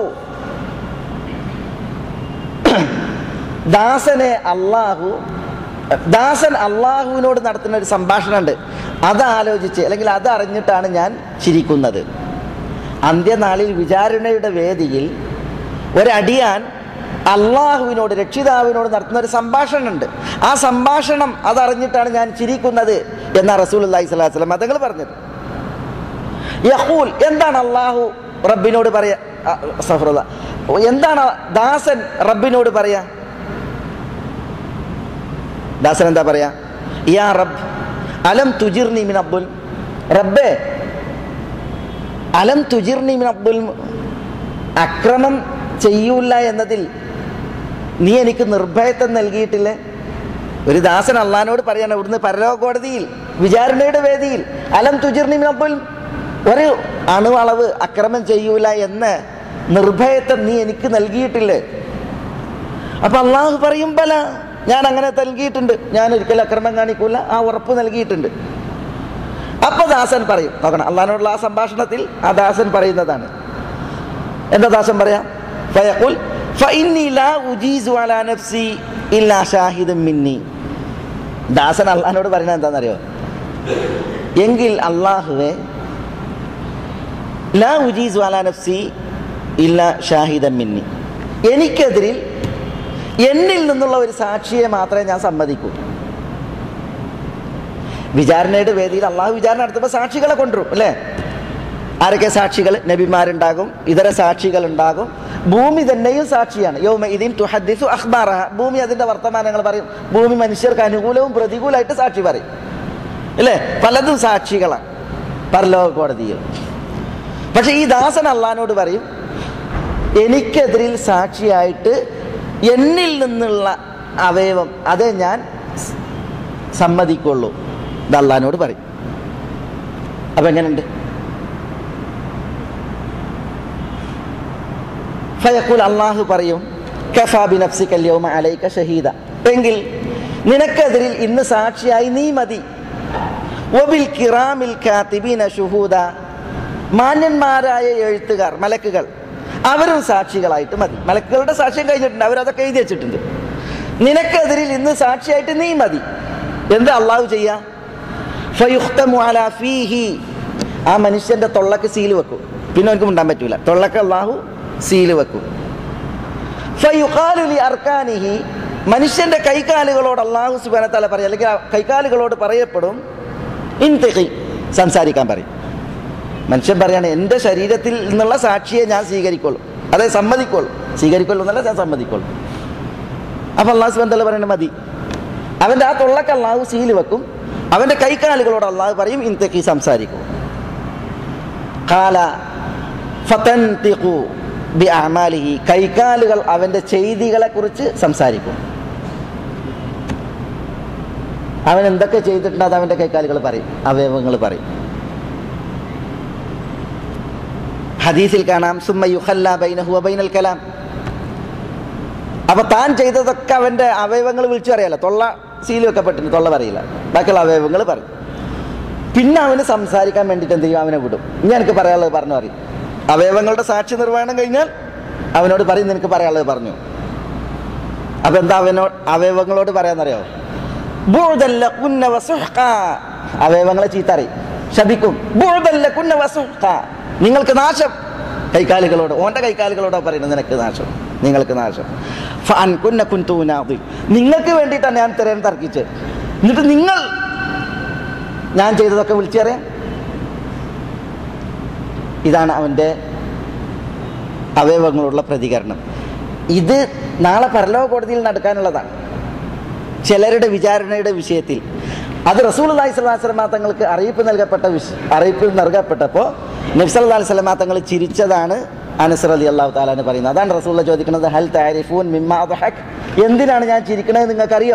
ദാസനെ അള്ളാഹു ദാസൻ അള്ളാഹുവിനോട് നടത്തുന്ന ഒരു സംഭാഷണമുണ്ട്, അത് ആലോചിച്ച് അല്ലെങ്കിൽ അത് അറിഞ്ഞിട്ടാണ് ഞാൻ ചിരിക്കുന്നത്. അന്ത്യനാളിൽ വിചാരണയുടെ വേദിയിൽ ഒരടിയാൻ അള്ളാഹുവിനോട് രക്ഷിതാവിനോട് നടത്തുന്ന ഒരു സംഭാഷണമുണ്ട്. ആ സംഭാഷണം അതറിഞ്ഞിട്ടാണ് ഞാൻ ചിരിക്കുന്നത് എന്നാ റസൂലുള്ളാഹി സ്വല്ലല്ലാഹു അലൈഹി വസല്ലം തങ്ങൾ പറഞ്ഞത്. യഖൂൽ, എന്താണ് അള്ളാഹു റബ്ബിനോട് പറയാ? അസ്തഗ്ഫിറുല്ലാഹ്, എന്താണ് ദാസൻ റബ്ബിനോട് പറയാ? ദാസൻ എന്താ പറയാ? യാ റബ്ബ് അലം തുജിർനി മിൻ അബ്ദുൽ, റബ്ബേ അലം തുജിർനി മിൻ അബ്ദുൽ, അക്രമം ചെയ്യൂല എന്നതിൽ നീ എനിക്ക് നിർഭയത്വം നൽകിയിട്ടില്ലേ? ഒരു ദാസൻ അള്ളാഹിനോട് പറയാണ് ഇവിടുന്ന് പരലോക കോടതിയിൽ വിചാരണയുടെ വേദിയിൽ, അലം തുജിർനി മിൻ അബ്ദുൽ, ഒരു അണുവളവ് അക്രമം ചെയ്യൂല എന്ന് നിർഭയത്വം നീ എനിക്ക് നൽകിയിട്ടില്ലേ? അപ്പൊ അള്ളാഹു പറയും, ബല, ഞാൻ അങ്ങനെ നൽകിയിട്ടുണ്ട്, ഞാൻ ഒരിക്കലും അക്രമം കാണിക്കൂല, ആ ഉറപ്പ് നൽകിയിട്ടുണ്ട്. അപ്പൊ ദാസൻ പറയും, നോക്കണം, അള്ളാഹിനോടുള്ള ആ സംഭാഷണത്തിൽ ആ ദാസൻ പറയുന്നതാണ്. എന്താ ദാസൻ പറയാം? ഫയഖുൽ ഫഇന്നി ലാ ഉജീസു അലാ നഫ്സി ഇല്ലാ ഷാഹിദുൻ മിന്നി. ദാസൻ അള്ളാഹിനോട് പറയുന്നത് എന്താണെന്നറിയോ? എങ്കിൽ അള്ളാഹുവേ, ലാ ഉജീസു അലാ നഫ്സി ഇല്ലാ ഷാഹിദൻ മിന്നി, എനിക്കെതിരിൽ എന്നിൽ നിന്നുള്ള ഒരു സാക്ഷിയെ മാത്രമേ ഞാൻ സമ്മതിക്കൂ. വിചാരണയുടെ വേദിയിൽ അള്ളാഹു വിചാരണ നടത്തുമ്പോൾ സാക്ഷികളെ കൊണ്ടുവരും അല്ലേ? ആരൊക്കെ സാക്ഷികൾ? നബിമാരുണ്ടാകും, ഇതര സാക്ഷികൾ ഉണ്ടാകും, ഭൂമി തന്നെയും സാക്ഷിയാണ്. യൗമ ഇദിൻ തുഹദ്ദിസു അഖ്ബാറഹ, ഭൂമി അതിൻ്റെ വർത്തമാനങ്ങൾ പറയും. ഭൂമി മനുഷ്യർക്ക് അനുകൂലവും പ്രതികൂലമായിട്ട് സാക്ഷി പറയും, അല്ലേ? പലതും സാക്ഷികളാണ് പരലോക കോടതിയിൽ. പക്ഷെ ഈ ദാസൻ അള്ളാഹിനോട് പറയും, എനിക്കെതിരിൽ സാക്ഷിയായിട്ട് എന്നിൽ നിന്നുള്ള അവയവം അതേ ഞാൻ സമ്മതിക്കുള്ളൂ. ഇത് അള്ളാഹിനോട് പറയും. അപ്പം എങ്ങനെയുണ്ട്? ഫയഖൂൽ, അള്ളാഹു പറയും, കഫാ ബിനഫ്സിക അൽയൗമ അലൈക ഷഹീദ, എങ്കിൽ നിനക്കെതിരിൽ ഇന്ന് സാക്ഷിയായി നീ മതി. വബിൽ കിറാമിൽ കാതിബീന ഷുഹൂദ, മാന്യന്മാരായ എഴുത്തുകാർ മലക്കുകൾ അവരും സാക്ഷികളായിട്ട് മതി. മലക്കുകളുടെ സാക്ഷ്യം കഴിഞ്ഞിട്ടുണ്ട്, അവരതൊക്കെ എഴുതി വെച്ചിട്ടുണ്ട്. നിനക്കെതിരിൽ ഇന്ന് സാക്ഷിയായിട്ട് നീ മതി. എന്താ അള്ളാഹു ചെയ്യാ? ഫയുഖ്തമു അലാ ഫീഹി, ആ മനുഷ്യന്റെ തൊള്ളക്ക് സീല് വെക്കും, പിന്നെ അവനക്ക് മിണ്ടാൻ പറ്റൂല. തൊള്ളക്ക് അള്ളാഹു സീല് വെക്കും. ഫയുഖാലു ലി അർക്കാനിഹി, മനുഷ്യന്റെ കൈകാലുകളോട് അള്ളാഹു സുബ്ഹാനഹു വ തആല പറയും, അല്ലെങ്കിൽ കൈകാലുകളോട് പറയപ്പെടും, ഇൻതിഖി, സംസാരിക്കാൻ പറയും. മനുഷ്യൻ പറയാണ്, എൻ്റെ ശരീരത്തിൽ നിന്നുള്ള സാക്ഷിയെ ഞാൻ സ്വീകരിക്കുള്ളൂ, അതായത് സമ്മതിക്കുള്ളൂ. സ്വീകരിക്കുള്ളൂ എന്നല്ല, ഞാൻ സമ്മതിക്കുള്ളൂ. അപ്പം അള്ളാഹു സുബ്ഹാനഹു വ തആല പറയണ മതി. അവൻ്റെ ആ തൊള്ളക്ക് അള്ളാഹു സീല് വെക്കും, അവൻ്റെ കൈകാലുകളോട് അള്ളാഹു പറയും, ഇൻതിഖി, സംസാരിക്കും. ഖാല ഫതൻതിഖു ബി അഅമാലിഹി, കൈകാലുകൾ അവൻ്റെ ചെയ്തികളെ കുറിച്ച് സംസാരിക്കും. അവൻ എന്തൊക്കെ ചെയ്തിട്ടുണ്ട് അത് അവൻ്റെ കൈകാലുകൾ പറയും, അവയവങ്ങൾ പറയും. ഹദീസിൽ കാണാം, സുമ്മ യുഖല്ലാ ബൈനഹു വ ബൈനൽ കലാം, അപ്പൊ താൻ ചെയ്തതൊക്കെ അവൻ്റെ അവയവങ്ങൾ വിളിച്ചു പറയാലോ. തൊള്ള സീൽ വെക്കപ്പെട്ടിട്ട് തൊള്ള പറയില്ല, ബാക്കിയുള്ള അവയവങ്ങൾ പറയും. പിന്നെ അവന് സംസാരിക്കാൻ വേണ്ടിയിട്ട് എന്ത് ചെയ്യും? അവനെ വിടും. ഇനി എനിക്ക് പറയാനുള്ളത് പറഞ്ഞു പറയും. അവയവങ്ങളുടെ സാക്ഷി നിർവഹണം കഴിഞ്ഞാൽ അവനോട് പറയും, നിനക്ക് പറയാനുള്ളത് പറഞ്ഞു. അപ്പൊ എന്താ അവനോട് അവയവങ്ങളോട് പറയാന്നറിയോ? ബുഅദല്ല കുന്ന വസുഹ്ഖ, അവയവങ്ങളെ ചീത്തറിയും, ശപിക്കും. ബുഅദല്ല കുന്ന വസുഹ്ഖ, നിങ്ങൾക്ക് നാശം. കൈകാലുകളോട്, ഓൻ്റെ കൈകാലുകളോടോ പറയുന്നത്, നിനക്ക് നാശം, നിങ്ങൾക്ക് നാശം. ഫഅൻ കുന്ന കുൻതു നാദി, നിങ്ങൾക്ക് വേണ്ടിയിട്ടാണ് ഞാൻ തരാൻ തർക്കിച്ച്, എന്നിട്ട് നിങ്ങൾ ഞാൻ ചെയ്തതൊക്കെ വിളിച്ചറിയാം. ഇതാണ് അവൻ്റെ അവയവങ്ങളോടുള്ള പ്രതികരണം. ഇത് നാളെ പരലോക കോടതിയിൽ നടക്കാനുള്ളതാണ്. ചിലരുടെ വിചാരണയുടെ വിഷയത്തിൽ അത് റസൂലുള്ളാഹി സ്വല്ലല്ലാഹു അലൈഹി വസല്ലം തങ്ങൾക്ക് അറിയിപ്പ് നൽകപ്പെട്ട വിഷ അറിയിപ്പ് നൽകപ്പെട്ടപ്പോൾ നബി സല്ലല്ലാഹു അലൈഹി വസല്ലം തങ്ങൾ ചിരിച്ചതാണ് അനസ് റളിയല്ലാഹു തആല എന്ന് പറയുന്നത്. അതാണ് റസൂലുള്ള ചോദിക്കുന്നത്, ഹൽ തഅരിഫൂൻ മിമ്മാ അദ്ഹക്, എന്തിനാണ് ഞാൻ ചിരിക്കണത് നിങ്ങൾക്കറിയോ?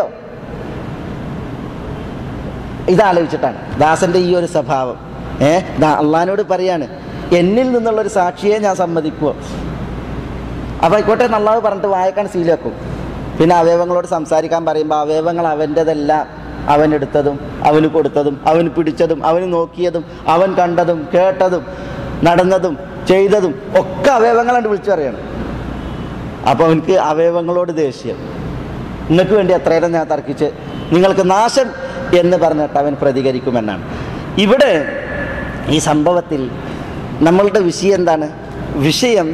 ഇതാലോചിച്ചിട്ടാണ് ദാസന്റെ ഈ ഒരു സ്വഭാവം. ഏഹ് അള്ളാഹിനോട് പറയാണ്, എന്നിൽ നിന്നുള്ളൊരു സാക്ഷിയെ ഞാൻ സമ്മതിക്കുമോ? അപ്പം ആയിക്കോട്ടെ എന്ന് അള്ളാഹു പറഞ്ഞിട്ട് വായക്കാൻ സീലാക്കും. പിന്നെ അവയവങ്ങളോട് സംസാരിക്കാൻ പറയുമ്പോൾ അവയവങ്ങൾ അവൻ്റെതല്ല, അവനെടുത്തതും അവന് കൊടുത്തതും അവന് പിടിച്ചതും അവന് നോക്കിയതും അവൻ കണ്ടതും കേട്ടതും നടന്നതും ചെയ്തതും ഒക്കെ അവയവങ്ങളാണ്ട് വിളിച്ചു പറയണം. അപ്പോൾ അവനക്ക് അവയവങ്ങളോട് ദേഷ്യം. നിങ്ങൾക്ക് വേണ്ടി എത്രയേരം ഞാൻ തർക്കിച്ച്, നിങ്ങൾക്ക് നാശം എന്ന് പറഞ്ഞിട്ട് അവൻ പ്രതികരിക്കുമെന്നാണ്. ഇവിടെ ഈ സംഭവത്തിൽ നമ്മളുടെ വിഷയം എന്താണ്? വിഷയം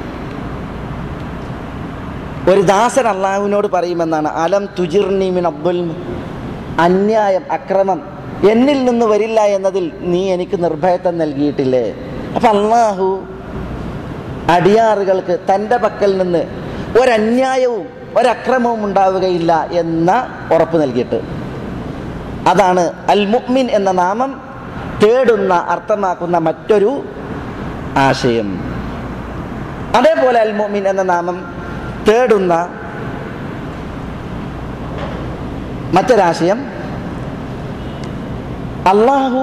ഒരു ദാസൻ അള്ളാഹുവിനോട് പറയുമെന്നാണ്, അലം തുജിർനി മിൻ അബ്ദുൽ, അന്യായം, അക്രമം എന്നിൽ നിന്ന് വരില്ല എന്നതിൽ നീ എനിക്ക് നിർഭയത്വം നൽകിയിട്ടില്ലേ? അപ്പം അള്ളാഹു അടിയാറുകൾക്ക് തൻ്റെ പക്കൽ നിന്ന് ഒരന്യായവും ഒരക്രമവും ഉണ്ടാവുകയില്ല എന്ന ഉറപ്പ് നൽകിയിട്ട്, അതാണ് അൽ മുഅ്മിൻ എന്ന നാമം തേടുന്ന അർത്ഥമാക്കുന്ന മറ്റൊരു ആശയം. അതേപോലെ അൽ മുഅ്മിൻ എന്ന നാമം തേടുന്ന മറ്റൊരാശയം, അള്ളാഹു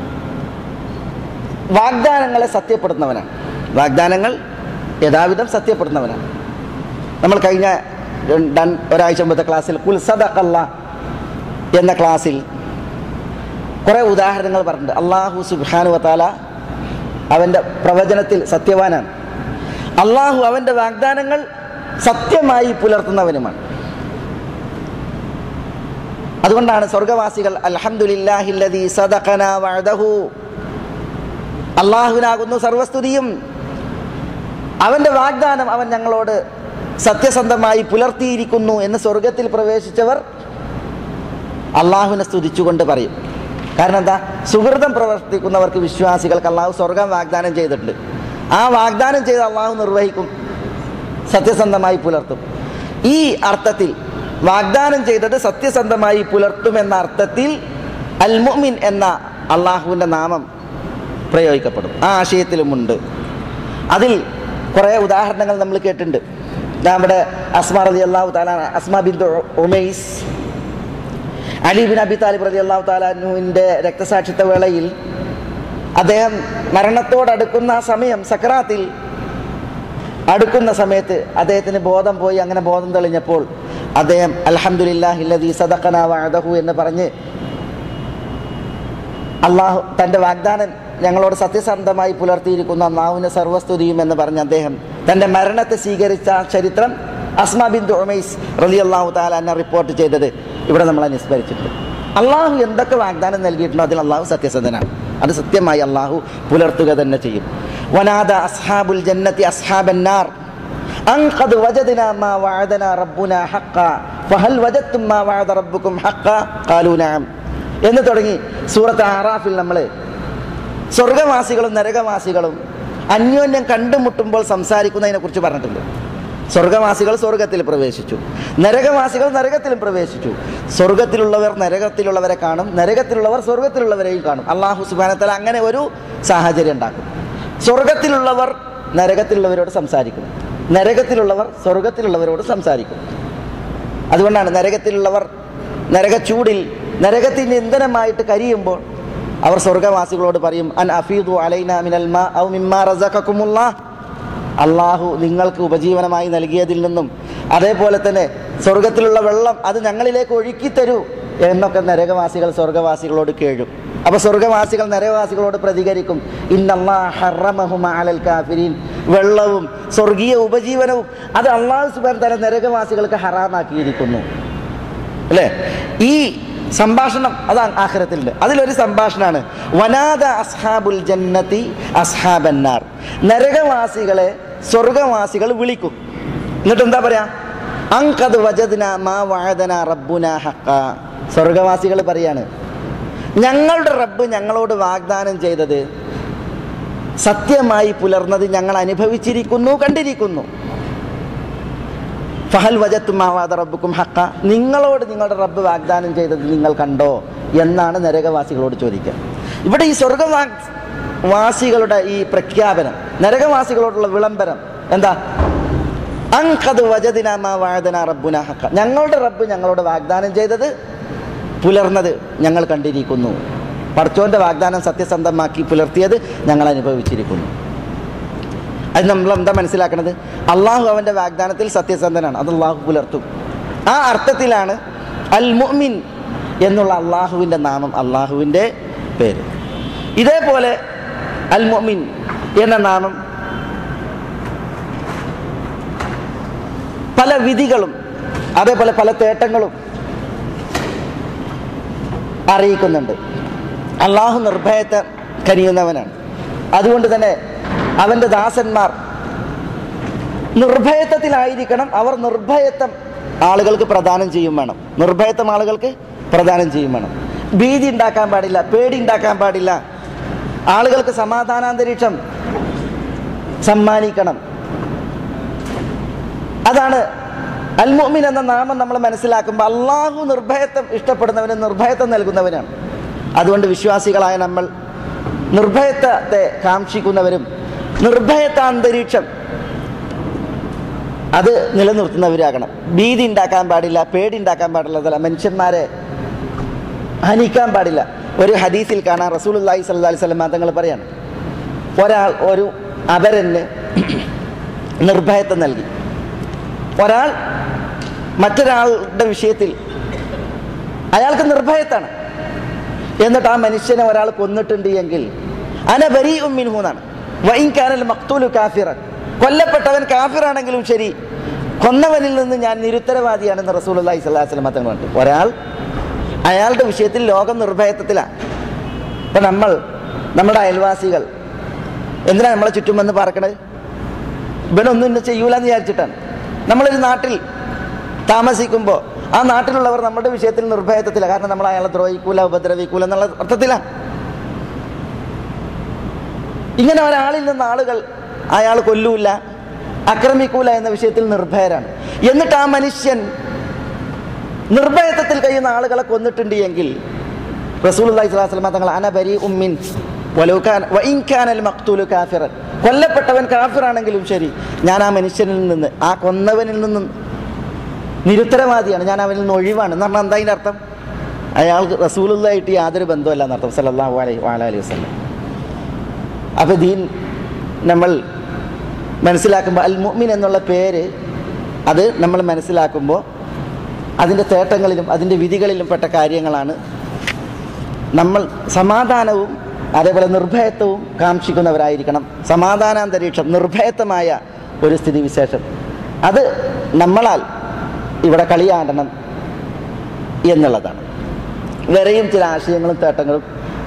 വാഗ്ദാനങ്ങളെ സത്യപ്പെടുത്തുന്നവനാണ്. വാഗ്ദാനങ്ങൾ യഥാവിധം സത്യപ്പെടുത്തുന്നവനാണ്. നമ്മൾ കഴിഞ്ഞ ഒരാഴ്ച മുമ്പത്തെ ക്ലാസ്സിൽ ഖുൽ സദഖല്ലാഹ് എന്ന ക്ലാസ്സിൽ കുറേ ഉദാഹരണങ്ങൾ പറഞ്ഞിട്ടുണ്ട്. അള്ളാഹു സുബ്ഹാനഹു വ തആല അവൻ്റെ പ്രവചനത്തിൽ സത്യവാനാണ്. അള്ളാഹു അവൻ്റെ വാഗ്ദാനങ്ങൾ സത്യമായി പുലർത്തുന്നവനുമാണ്. അതുകൊണ്ടാണ് സ്വർഗവാസികൾ അൽഹംദുലില്ലാഹില്ലദീ സദഖനാ വഅദഹു, അള്ളാഹുവിനാകുന്നു സർവസ്തുതിയും, അവൻ്റെ വാഗ്ദാനം അവൻ ഞങ്ങളോട് സത്യസന്ധമായി പുലർത്തിയിരിക്കുന്നു എന്ന് സ്വർഗത്തിൽ പ്രവേശിച്ചവർ അള്ളാഹുവിനെ സ്തുതിച്ചുകൊണ്ട് പറയും. കാരണം എന്താ? സുഹൃതം പ്രവർത്തിക്കുന്നവർക്ക് വിശ്വാസികൾക്ക് അള്ളാഹു സ്വർഗം വാഗ്ദാനം ചെയ്തിട്ടുണ്ട്. ആ വാഗ്ദാനം ചെയ്ത് അള്ളാഹു നിർവഹിക്കും, സത്യസന്ധമായി പുലർത്തും. ഈ അർത്ഥത്തിൽ വാഗ്ദാനം ചെയ്തത് സത്യസന്ധമായി പുലർത്തുമെന്ന അർത്ഥത്തിൽ അൽ മുഅ്മിൻ എന്ന അള്ളാഹുവിൻ്റെ നാമം പ്രയോഗിക്കപ്പെടും. ആ ആശയത്തിലുമുണ്ട്. അതിൽ കുറേ ഉദാഹരണങ്ങൾ നമ്മൾ കേട്ടിട്ടുണ്ട്. നമ്മുടെ അസ്മാ റളിയല്ലാഹു തആല Asma bint Umais, Ali bin Abi Talib റളിയല്ലാഹു തആല അൻഹുവിൻ്റെ രക്തസാക്ഷിത്വ വേളയിൽ അദ്ദേഹം മരണത്തോടടുക്കുന്ന സമയം, സക്രാത്തിൽ അടുക്കുന്ന സമയത്ത് അദ്ദേഹത്തിന് ബോധം പോയി. അങ്ങനെ ബോധം തെളിഞ്ഞപ്പോൾ അദ്ദേഹം അൽഹംദുലില്ലാഹില്ലദീ സദഖനാ വഅദഹു എന്ന് പറഞ്ഞ് അള്ളാഹു തൻ്റെ വാഗ്ദാനം ഞങ്ങളോട് സത്യസന്ധമായി പുലർത്തിയിരിക്കുന്ന അള്ളാഹുവിന് സർവസ്തുതിയും എന്ന് പറഞ്ഞ് അദ്ദേഹം തൻ്റെ മരണത്തെ സ്വീകരിച്ച ചരിത്രം അസ്മാ ബിൻത് ഉമൈസ് റളിയല്ലാഹു തആല അൻഹ റിപ്പോർട്ട് ചെയ്തത് ഇവിടെ നമ്മൾ അനുസ്മരിച്ചിട്ടുണ്ട്. അള്ളാഹു എന്തൊക്കെ വാഗ്ദാനം നൽകിയിട്ടുണ്ടോ അതിൽ അള്ളാഹു സത്യസന്ധനാണ്. അത് സത്യമായി അള്ളാഹു പുലർത്തുക തന്നെ ചെയ്യും. വനാദ അസ്ഹാബുൽ ജന്നത്തി അസ്ഹാബന്നാർ അൻ ഖദ് വജദ്നാ മാ വഅദനാ റബ്ബുനാ ഹഖ്ഖാ ഫഹൽ വജദ്തും മാ വഅദ റബ്ബുക്കും ഹഖ്ഖാ ഖാലൂ നഅം എന്ന് തുടങ്ങി സൂറത്ത് അറാഫിൽ നമ്മൾ സ്വർഗവാസികളും നരകവാസികളും അന്യോന്യം കണ്ടുമുട്ടുമ്പോൾ സംസാരിക്കുന്നതിനെ കുറിച്ച് പറഞ്ഞിട്ടുണ്ട്. സ്വർഗവാസികൾ സ്വർഗത്തിൽ പ്രവേശിച്ചു, നരകവാസികൾ നരകത്തിലും പ്രവേശിച്ചു. സ്വർഗത്തിലുള്ളവർ നരകത്തിലുള്ളവരെ കാണും, നരകത്തിലുള്ളവർ സ്വർഗത്തിലുള്ളവരെയും കാണും. അള്ളാഹു സുബ്ഹാനഹു വ തആല അങ്ങനെ ഒരു സാഹചര്യം ഉണ്ടാക്കും. സ്വർഗത്തിലുള്ളവർ നരകത്തിലുള്ളവരോട് സംസാരിക്കും, നരകത്തിലുള്ളവർ സ്വർഗത്തിലുള്ളവരോട് സംസാരിക്കും. അതുകൊണ്ടാണ് നരകത്തിലുള്ളവർ നരകച്ചൂടിൽ നരകത്തിൻ്റെ ഇന്ധനമായിട്ട് കരിയുമ്പോൾ അവർ സ്വർഗവാസികളോട് പറയും, അൻ അഫീദു അലൈനാ മിനൽ മാ ഔ മിമ്മാ റസഖകുമുല്ലാഹ്, അള്ളാഹു നിങ്ങൾക്ക് ഉപജീവനമായി നൽകിയതിൽ നിന്നും അതേപോലെ തന്നെ സ്വർഗത്തിലുള്ള വെള്ളം അത് ഞങ്ങളിലേക്ക് ഒഴുക്കി തരൂ എന്നൊക്കെ നരകവാസികൾ സ്വർഗവാസികളോട് കേഴും. അപ്പോൾ സ്വർഗവാസികൾ നരകവാസികളോട് പ്രതികരിക്കും, ഇന്നല്ലാഹ ഹറമഹുമ അലൽ കാഫിരീൻ, വെള്ളവും സ്വർഗീയ ഉപജീവനവും അത് അള്ളാഹു സുബ്ഹാനഹു വ തആല നരകവാസികൾക്ക് ഹറാമാക്കിയിരിക്കുന്നു. അല്ലേ? ഈ സംഭാഷണം അത് ആഖിറത്തിലുണ്ട്. അതിലൊരു സംഭാഷണമാണ് വനാദ അസ്ഹാബുൽ ജന്നത്തി അസ്ഹാബന്നാർ, നരകവാസികളെ സ്വർഗവാസികൾ വിളിക്കും. എന്നിട്ട് എന്താ പറയാ? അൻ ഖദ് വജദ്നാ മാ വഅദനാ റബ്ബുനാ ഹഖ്ഖാ, സ്വർഗവാസികൾ പറയാണ് ഞങ്ങളുടെ റബ്ബ് ഞങ്ങളോട് വാഗ്ദാനം ചെയ്തത് സത്യമായി പുലർന്നത് ഞങ്ങൾ അനുഭവിച്ചിരിക്കുന്നു, കണ്ടിരിക്കുന്നു. ഫഹൽ വജദ്തും മാ വഅദ റബ്ബുക്കും ഹഖ്ഖാ, നിങ്ങളോട് നിങ്ങളുടെ റബ്ബ് വാഗ്ദാനം ചെയ്തത് നിങ്ങൾ കണ്ടോ എന്നാണ് നരകവാസികളോട് ചോദിക്കുക. ഇവിടെ ഈ സ്വർഗവാസികളുടെ ഈ പ്രഖ്യാപനം, നരകവാസികളോടുള്ള വിളംബരം എന്താ? അൻ ഖദ് വജദ്നാ മാ വഅദനാ റബ്ബുനാ ഹഖ്ഖാ, ഞങ്ങളുടെ റബ്ബ് ഞങ്ങളോട് വാഗ്ദാനം ചെയ്തത് പുലർന്നത് ഞങ്ങൾ കണ്ടിരിക്കുന്നു. പടച്ചോൻ്റെ വാഗ്ദാനം സത്യസന്ധമാക്കി പുലർത്തിയത് ഞങ്ങൾ അനുഭവിച്ചിരിക്കുന്നു. അത് നമ്മൾ എന്താ മനസ്സിലാക്കണത്? അള്ളാഹു അവൻ്റെ വാഗ്ദാനത്തിൽ സത്യസന്ധനാണ്, അത് അള്ളാഹു പുലർത്തും. ആ അർത്ഥത്തിലാണ് അൽ മുഅ്മിൻ എന്നുള്ള അള്ളാഹുവിൻ്റെ നാമം, അള്ളാഹുവിൻ്റെ പേര്. ഇതേപോലെ അൽ മുഅ്മിൻ എന്ന നാമം പല വിധികളും അതേപോലെ പല തേട്ടങ്ങളും അറിയിക്കുന്നുണ്ട്. അള്ളാഹു നിർഭയത്തെ കനിയുന്നവനാണ്. അതുകൊണ്ട് തന്നെ അവൻ്റെ ദാസന്മാർ നിർഭയത്വത്തിലായിരിക്കണം. അവർ നിർഭയത്വം ആളുകൾക്ക് പ്രദാനം ചെയ്യും വേണം, നിർഭയത്വം ആളുകൾക്ക് പ്രദാനം ചെയ്യും വേണം. ഭീതി ഉണ്ടാക്കാൻ പാടില്ല, പേടി ഉണ്ടാക്കാൻ പാടില്ല. ആളുകൾക്ക് സമാധാനാന്തരീക്ഷം സമ്മാനിക്കണം. അതാണ് അൽ മുഅ്മിൻ എന്ന നാമം നമ്മൾ മനസ്സിലാക്കുമ്പോൾ അള്ളാഹു നിർഭയത്വം ഇഷ്ടപ്പെടുന്നവനും നിർഭയത്വം നൽകുന്നവനാണ്. അതുകൊണ്ട് വിശ്വാസികളായ നമ്മൾ നിർഭയത്വത്തെ കാക്ഷിക്കുന്നവരും നിർഭയത്വ അന്തരീക്ഷം അത് നിലനിർത്തുന്നവരാകണം. ഭീതി ഉണ്ടാക്കാൻ പാടില്ല, പേടി ഉണ്ടാക്കാൻ പാടില്ല, മനുഷ്യന്മാരെ ഹനിക്കാൻ പാടില്ല. ഒരു ഹദീസിൽ കാണാൻ റസൂലുള്ളാഹി സ്വല്ലല്ലാഹി അലൈഹി വസല്ലം തങ്ങൾ പറയാണ്, ഒരാൾ ഒരു അപരന് നിർഭയത്വം നൽകി. ഒരാൾ മറ്റൊരാളുടെ വിഷയത്തിൽ അയാൾക്ക് നിർഭയത്താണ്, എന്നിട്ട് ആ മനുഷ്യനെ ഒരാൾ കൊന്നിട്ടുണ്ട് എങ്കിൽ അന ബരീഉം മിൻഹു എന്നാണ്. വഇൻ കാനൽ മഖ്തൂലു കാഫിറൻ, കൊല്ലപ്പെട്ടവൻ കാഫിറാണെങ്കിലും ശരി കൊന്നവനിൽ നിന്ന് ഞാൻ നിരുത്തരവാദിയാണെന്ന് റസൂലുള്ളാഹി സ്വല്ലല്ലാഹി അലൈഹി വസല്ലം തങ്ങൾ പറഞ്ഞു. ഒരാൾ അയാളുടെ വിഷയത്തിൽ ലോകം നിർഭയത്വത്തിലാണ്. ഇപ്പം നമ്മൾ നമ്മുടെ അയൽവാസികൾ എന്തിനാ നമ്മളെ ചുറ്റും വന്ന് പാർക്കണത്? ഇവനൊന്നും ഇന്ന് ചെയ്യൂല എന്ന് വിചാരിച്ചിട്ടാണ്. നമ്മളൊരു നാട്ടിൽ താമസിക്കുമ്പോൾ ആ നാട്ടിലുള്ളവർ നമ്മുടെ വിഷയത്തിൽ നിർഭയത്വത്തില്ല. കാരണം നമ്മൾ അയാളെ ദ്രോഹിക്കൂല, ഉപദ്രവിക്കൂല എന്നുള്ള അർത്ഥത്തിലാണ്. ഇങ്ങനെ ഒരാളിൽ നിന്ന് ആളുകൾ അയാൾ കൊല്ലൂല, ആക്രമിക്കൂല എന്ന വിഷയത്തിൽ നിർഭയരാണ്. എന്നിട്ട് ആ മനുഷ്യൻ നിർഭയത്വത്തിൽ കഴിയുന്ന ആളുകളെ കൊന്നിട്ടുണ്ട് എങ്കിൽ റസൂലുള്ളാഹി സ്വല്ലല്ലാഹു അലൈഹി വസല്ലം തങ്ങൾ അന ബരീഉം മിൻ വലൗ കാന വഇൻ കാനൽ മഖ്തൂലു കാഫിറൻ, കൊല്ലപ്പെട്ടവൻ കാഫിറാണെങ്കിലും ശരി, ഞാൻ ആ മനുഷ്യനിൽ നിന്ന്, ആ കൊന്നവനിൽ നിന്ന് നിരുത്തരവാദിയാണ്, ഞാൻ അവനിൽ നിന്ന് ഒഴിവാണ് എന്ന് പറഞ്ഞാൽ എന്താ അതിൻ്റെ അർത്ഥം? അയാൾക്ക് റസൂലുള്ളാഹിയായിട്ട് യാതൊരു ബന്ധമല്ല എന്നർത്ഥം, സല്ലല്ലാഹു അലൈഹി വഅലൈഹി വസല്ലം. അപ്പോൾ ദീൻ നമ്മൾ മനസ്സിലാക്കുമ്പോൾ അൽ മുഅ്മിൻ എന്നുള്ള പേര് അത് നമ്മൾ മനസ്സിലാക്കുമ്പോൾ അതിൻ്റെ തേട്ടങ്ങളിലും അതിൻ്റെ വിധികളിലും പെട്ട കാര്യങ്ങളാണ്. നമ്മൾ സമാധാനവും അതേപോലെ നിർഭയത്വവും കാക്ഷിക്കുന്നവരായിരിക്കണം. സമാധാനാന്തരീക്ഷം, നിർഭയത്വമായ ഒരു സ്ഥിതിവിശേഷം അത് നമ്മളാൽ ഇവിടെ കളിയാടണം എന്നുള്ളതാണ്. വേറെയും ചില ആശയങ്ങളും തേട്ടങ്ങളും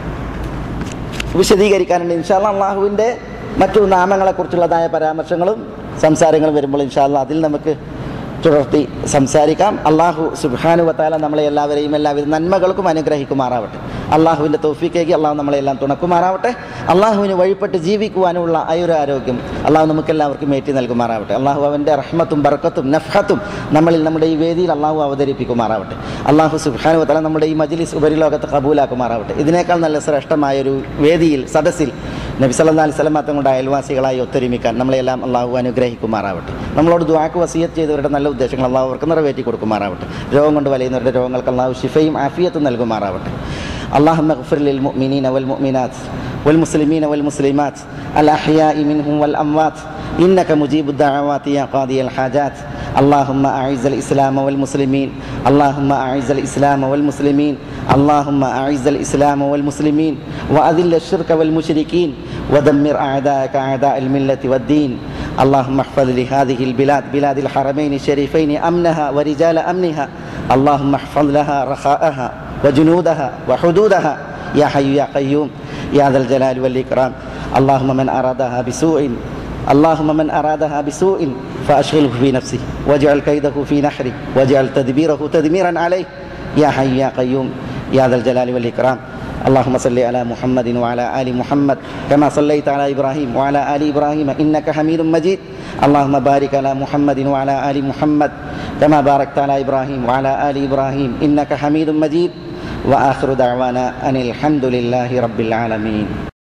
വിശദീകരിക്കാനുണ്ട്. ഇൻഷാ അല്ലാഹ് അള്ളാഹുവിൻ്റെ മറ്റു നാമങ്ങളെക്കുറിച്ചുള്ളതായ പരാമർശങ്ങളും സംസാരങ്ങളും വരുമ്പോൾ ഇൻഷാ അല്ലാഹ് അതിൽ നമുക്ക് തുടർത്തി സംസാരിക്കാം. അള്ളാഹു സുബ്ഹാനഹു വ തആല നമ്മളെ എല്ലാവരെയും എല്ലാവിധ നന്മകൾക്കും അനുഗ്രഹിക്കുമാറാവട്ടെ. അള്ളാഹുവിൻ്റെ തൗഫീഖേക്ക് അള്ളാഹു നമ്മളെല്ലാം തുണക്കുമാറാവട്ടെ. അള്ളാഹുവിന് വഴിപ്പെട്ട് ജീവിക്കുവാനുള്ള ആയുരാരോഗ്യം അള്ളാഹു നമുക്കെല്ലാവർക്കും ഏറ്റി നൽകുമാറാവട്ടെ. അള്ളാഹു അവൻ്റെ റഹ്മത്തും ബർക്കത്തും നഫ്ഹത്തും നമ്മളിൽ നമ്മുടെ ഈ വേദിയിൽ അള്ളാഹു അവതരിപ്പിക്കുമാറാവട്ടെ. അള്ളാഹു സുബ്ഹാനഹു വ തആല നമ്മുടെ ഈ മജ്ലിസ് ഉപരിലോകത്ത് കബൂലാക്കുമാറാവട്ടെ. ഇതിനേക്കാൾ നല്ല ശ്രേഷ്ഠമായൊരു വേദിയിൽ, സദസ്സിൽ നബി സല്ലല്ലാഹു അലൈഹി വസല്ലം തങ്ങളുടെ അയൽവാസികളായി ഒത്തൊരുമിക്കാൻ നമ്മളെല്ലാം അള്ളാഹു അനുഗ്രഹിക്കുമാറാവട്ടെ. നമ്മളോട് ദുആക്ക് വസിയത്ത് ചെയ്തവരുടെ നല്ല ഉദ്ദേശങ്ങൾ അള്ളാഹു അവർക്ക് നിറവേറ്റി കൊടുക്കുമാറാവട്ടെ. രോഗം കൊണ്ട് വലയുന്നവരുടെ രോഗങ്ങൾക്ക് അള്ളാഹു ശിഫയും ആഫിയത്തും നൽകുമാറാവട്ടെ. اللهم اغفر للمؤمنين والمؤمنات والمسلمين والمسلمات الأحياء منهم والأموات إنك مجيب الدعوات يا قاضي الحاجات. اللهم أعز الإسلام والمسلمين اللهم أعز الإسلام والمسلمين اللهم أعز الإسلام والمسلمين وأذل الشرك والمشركين ودمر أعداءك أعداء الملة والدين. اللهم احفظ لهذه البلاد بلاد الحرمين الشريفين أمنها ورجال أمنها. اللهم احفظ لها رخاءها وجنودها وحدودها يا حي يا قيوم يا ذا الجلال والإكرام. اللهم من أرادها بسوء اللهم من أرادها بسوء فأشغله في نفسه واجعل كيده في نحره واجعل تدبيره تدميرا عليه يا حي يا قيوم يا ذا الجلال والإكرام. اللهم صل على محمد وعلى آل محمد كما صليت على إبراهيم وعلى آل إبراهيم إنك حميد مجيد. اللهم بارك على محمد وعلى آل محمد كما باركت على إبراهيم وعلى آل إبراهيم إنك حميد مجيد. وآخر دعوانا أن الحمد لله رب العالمين.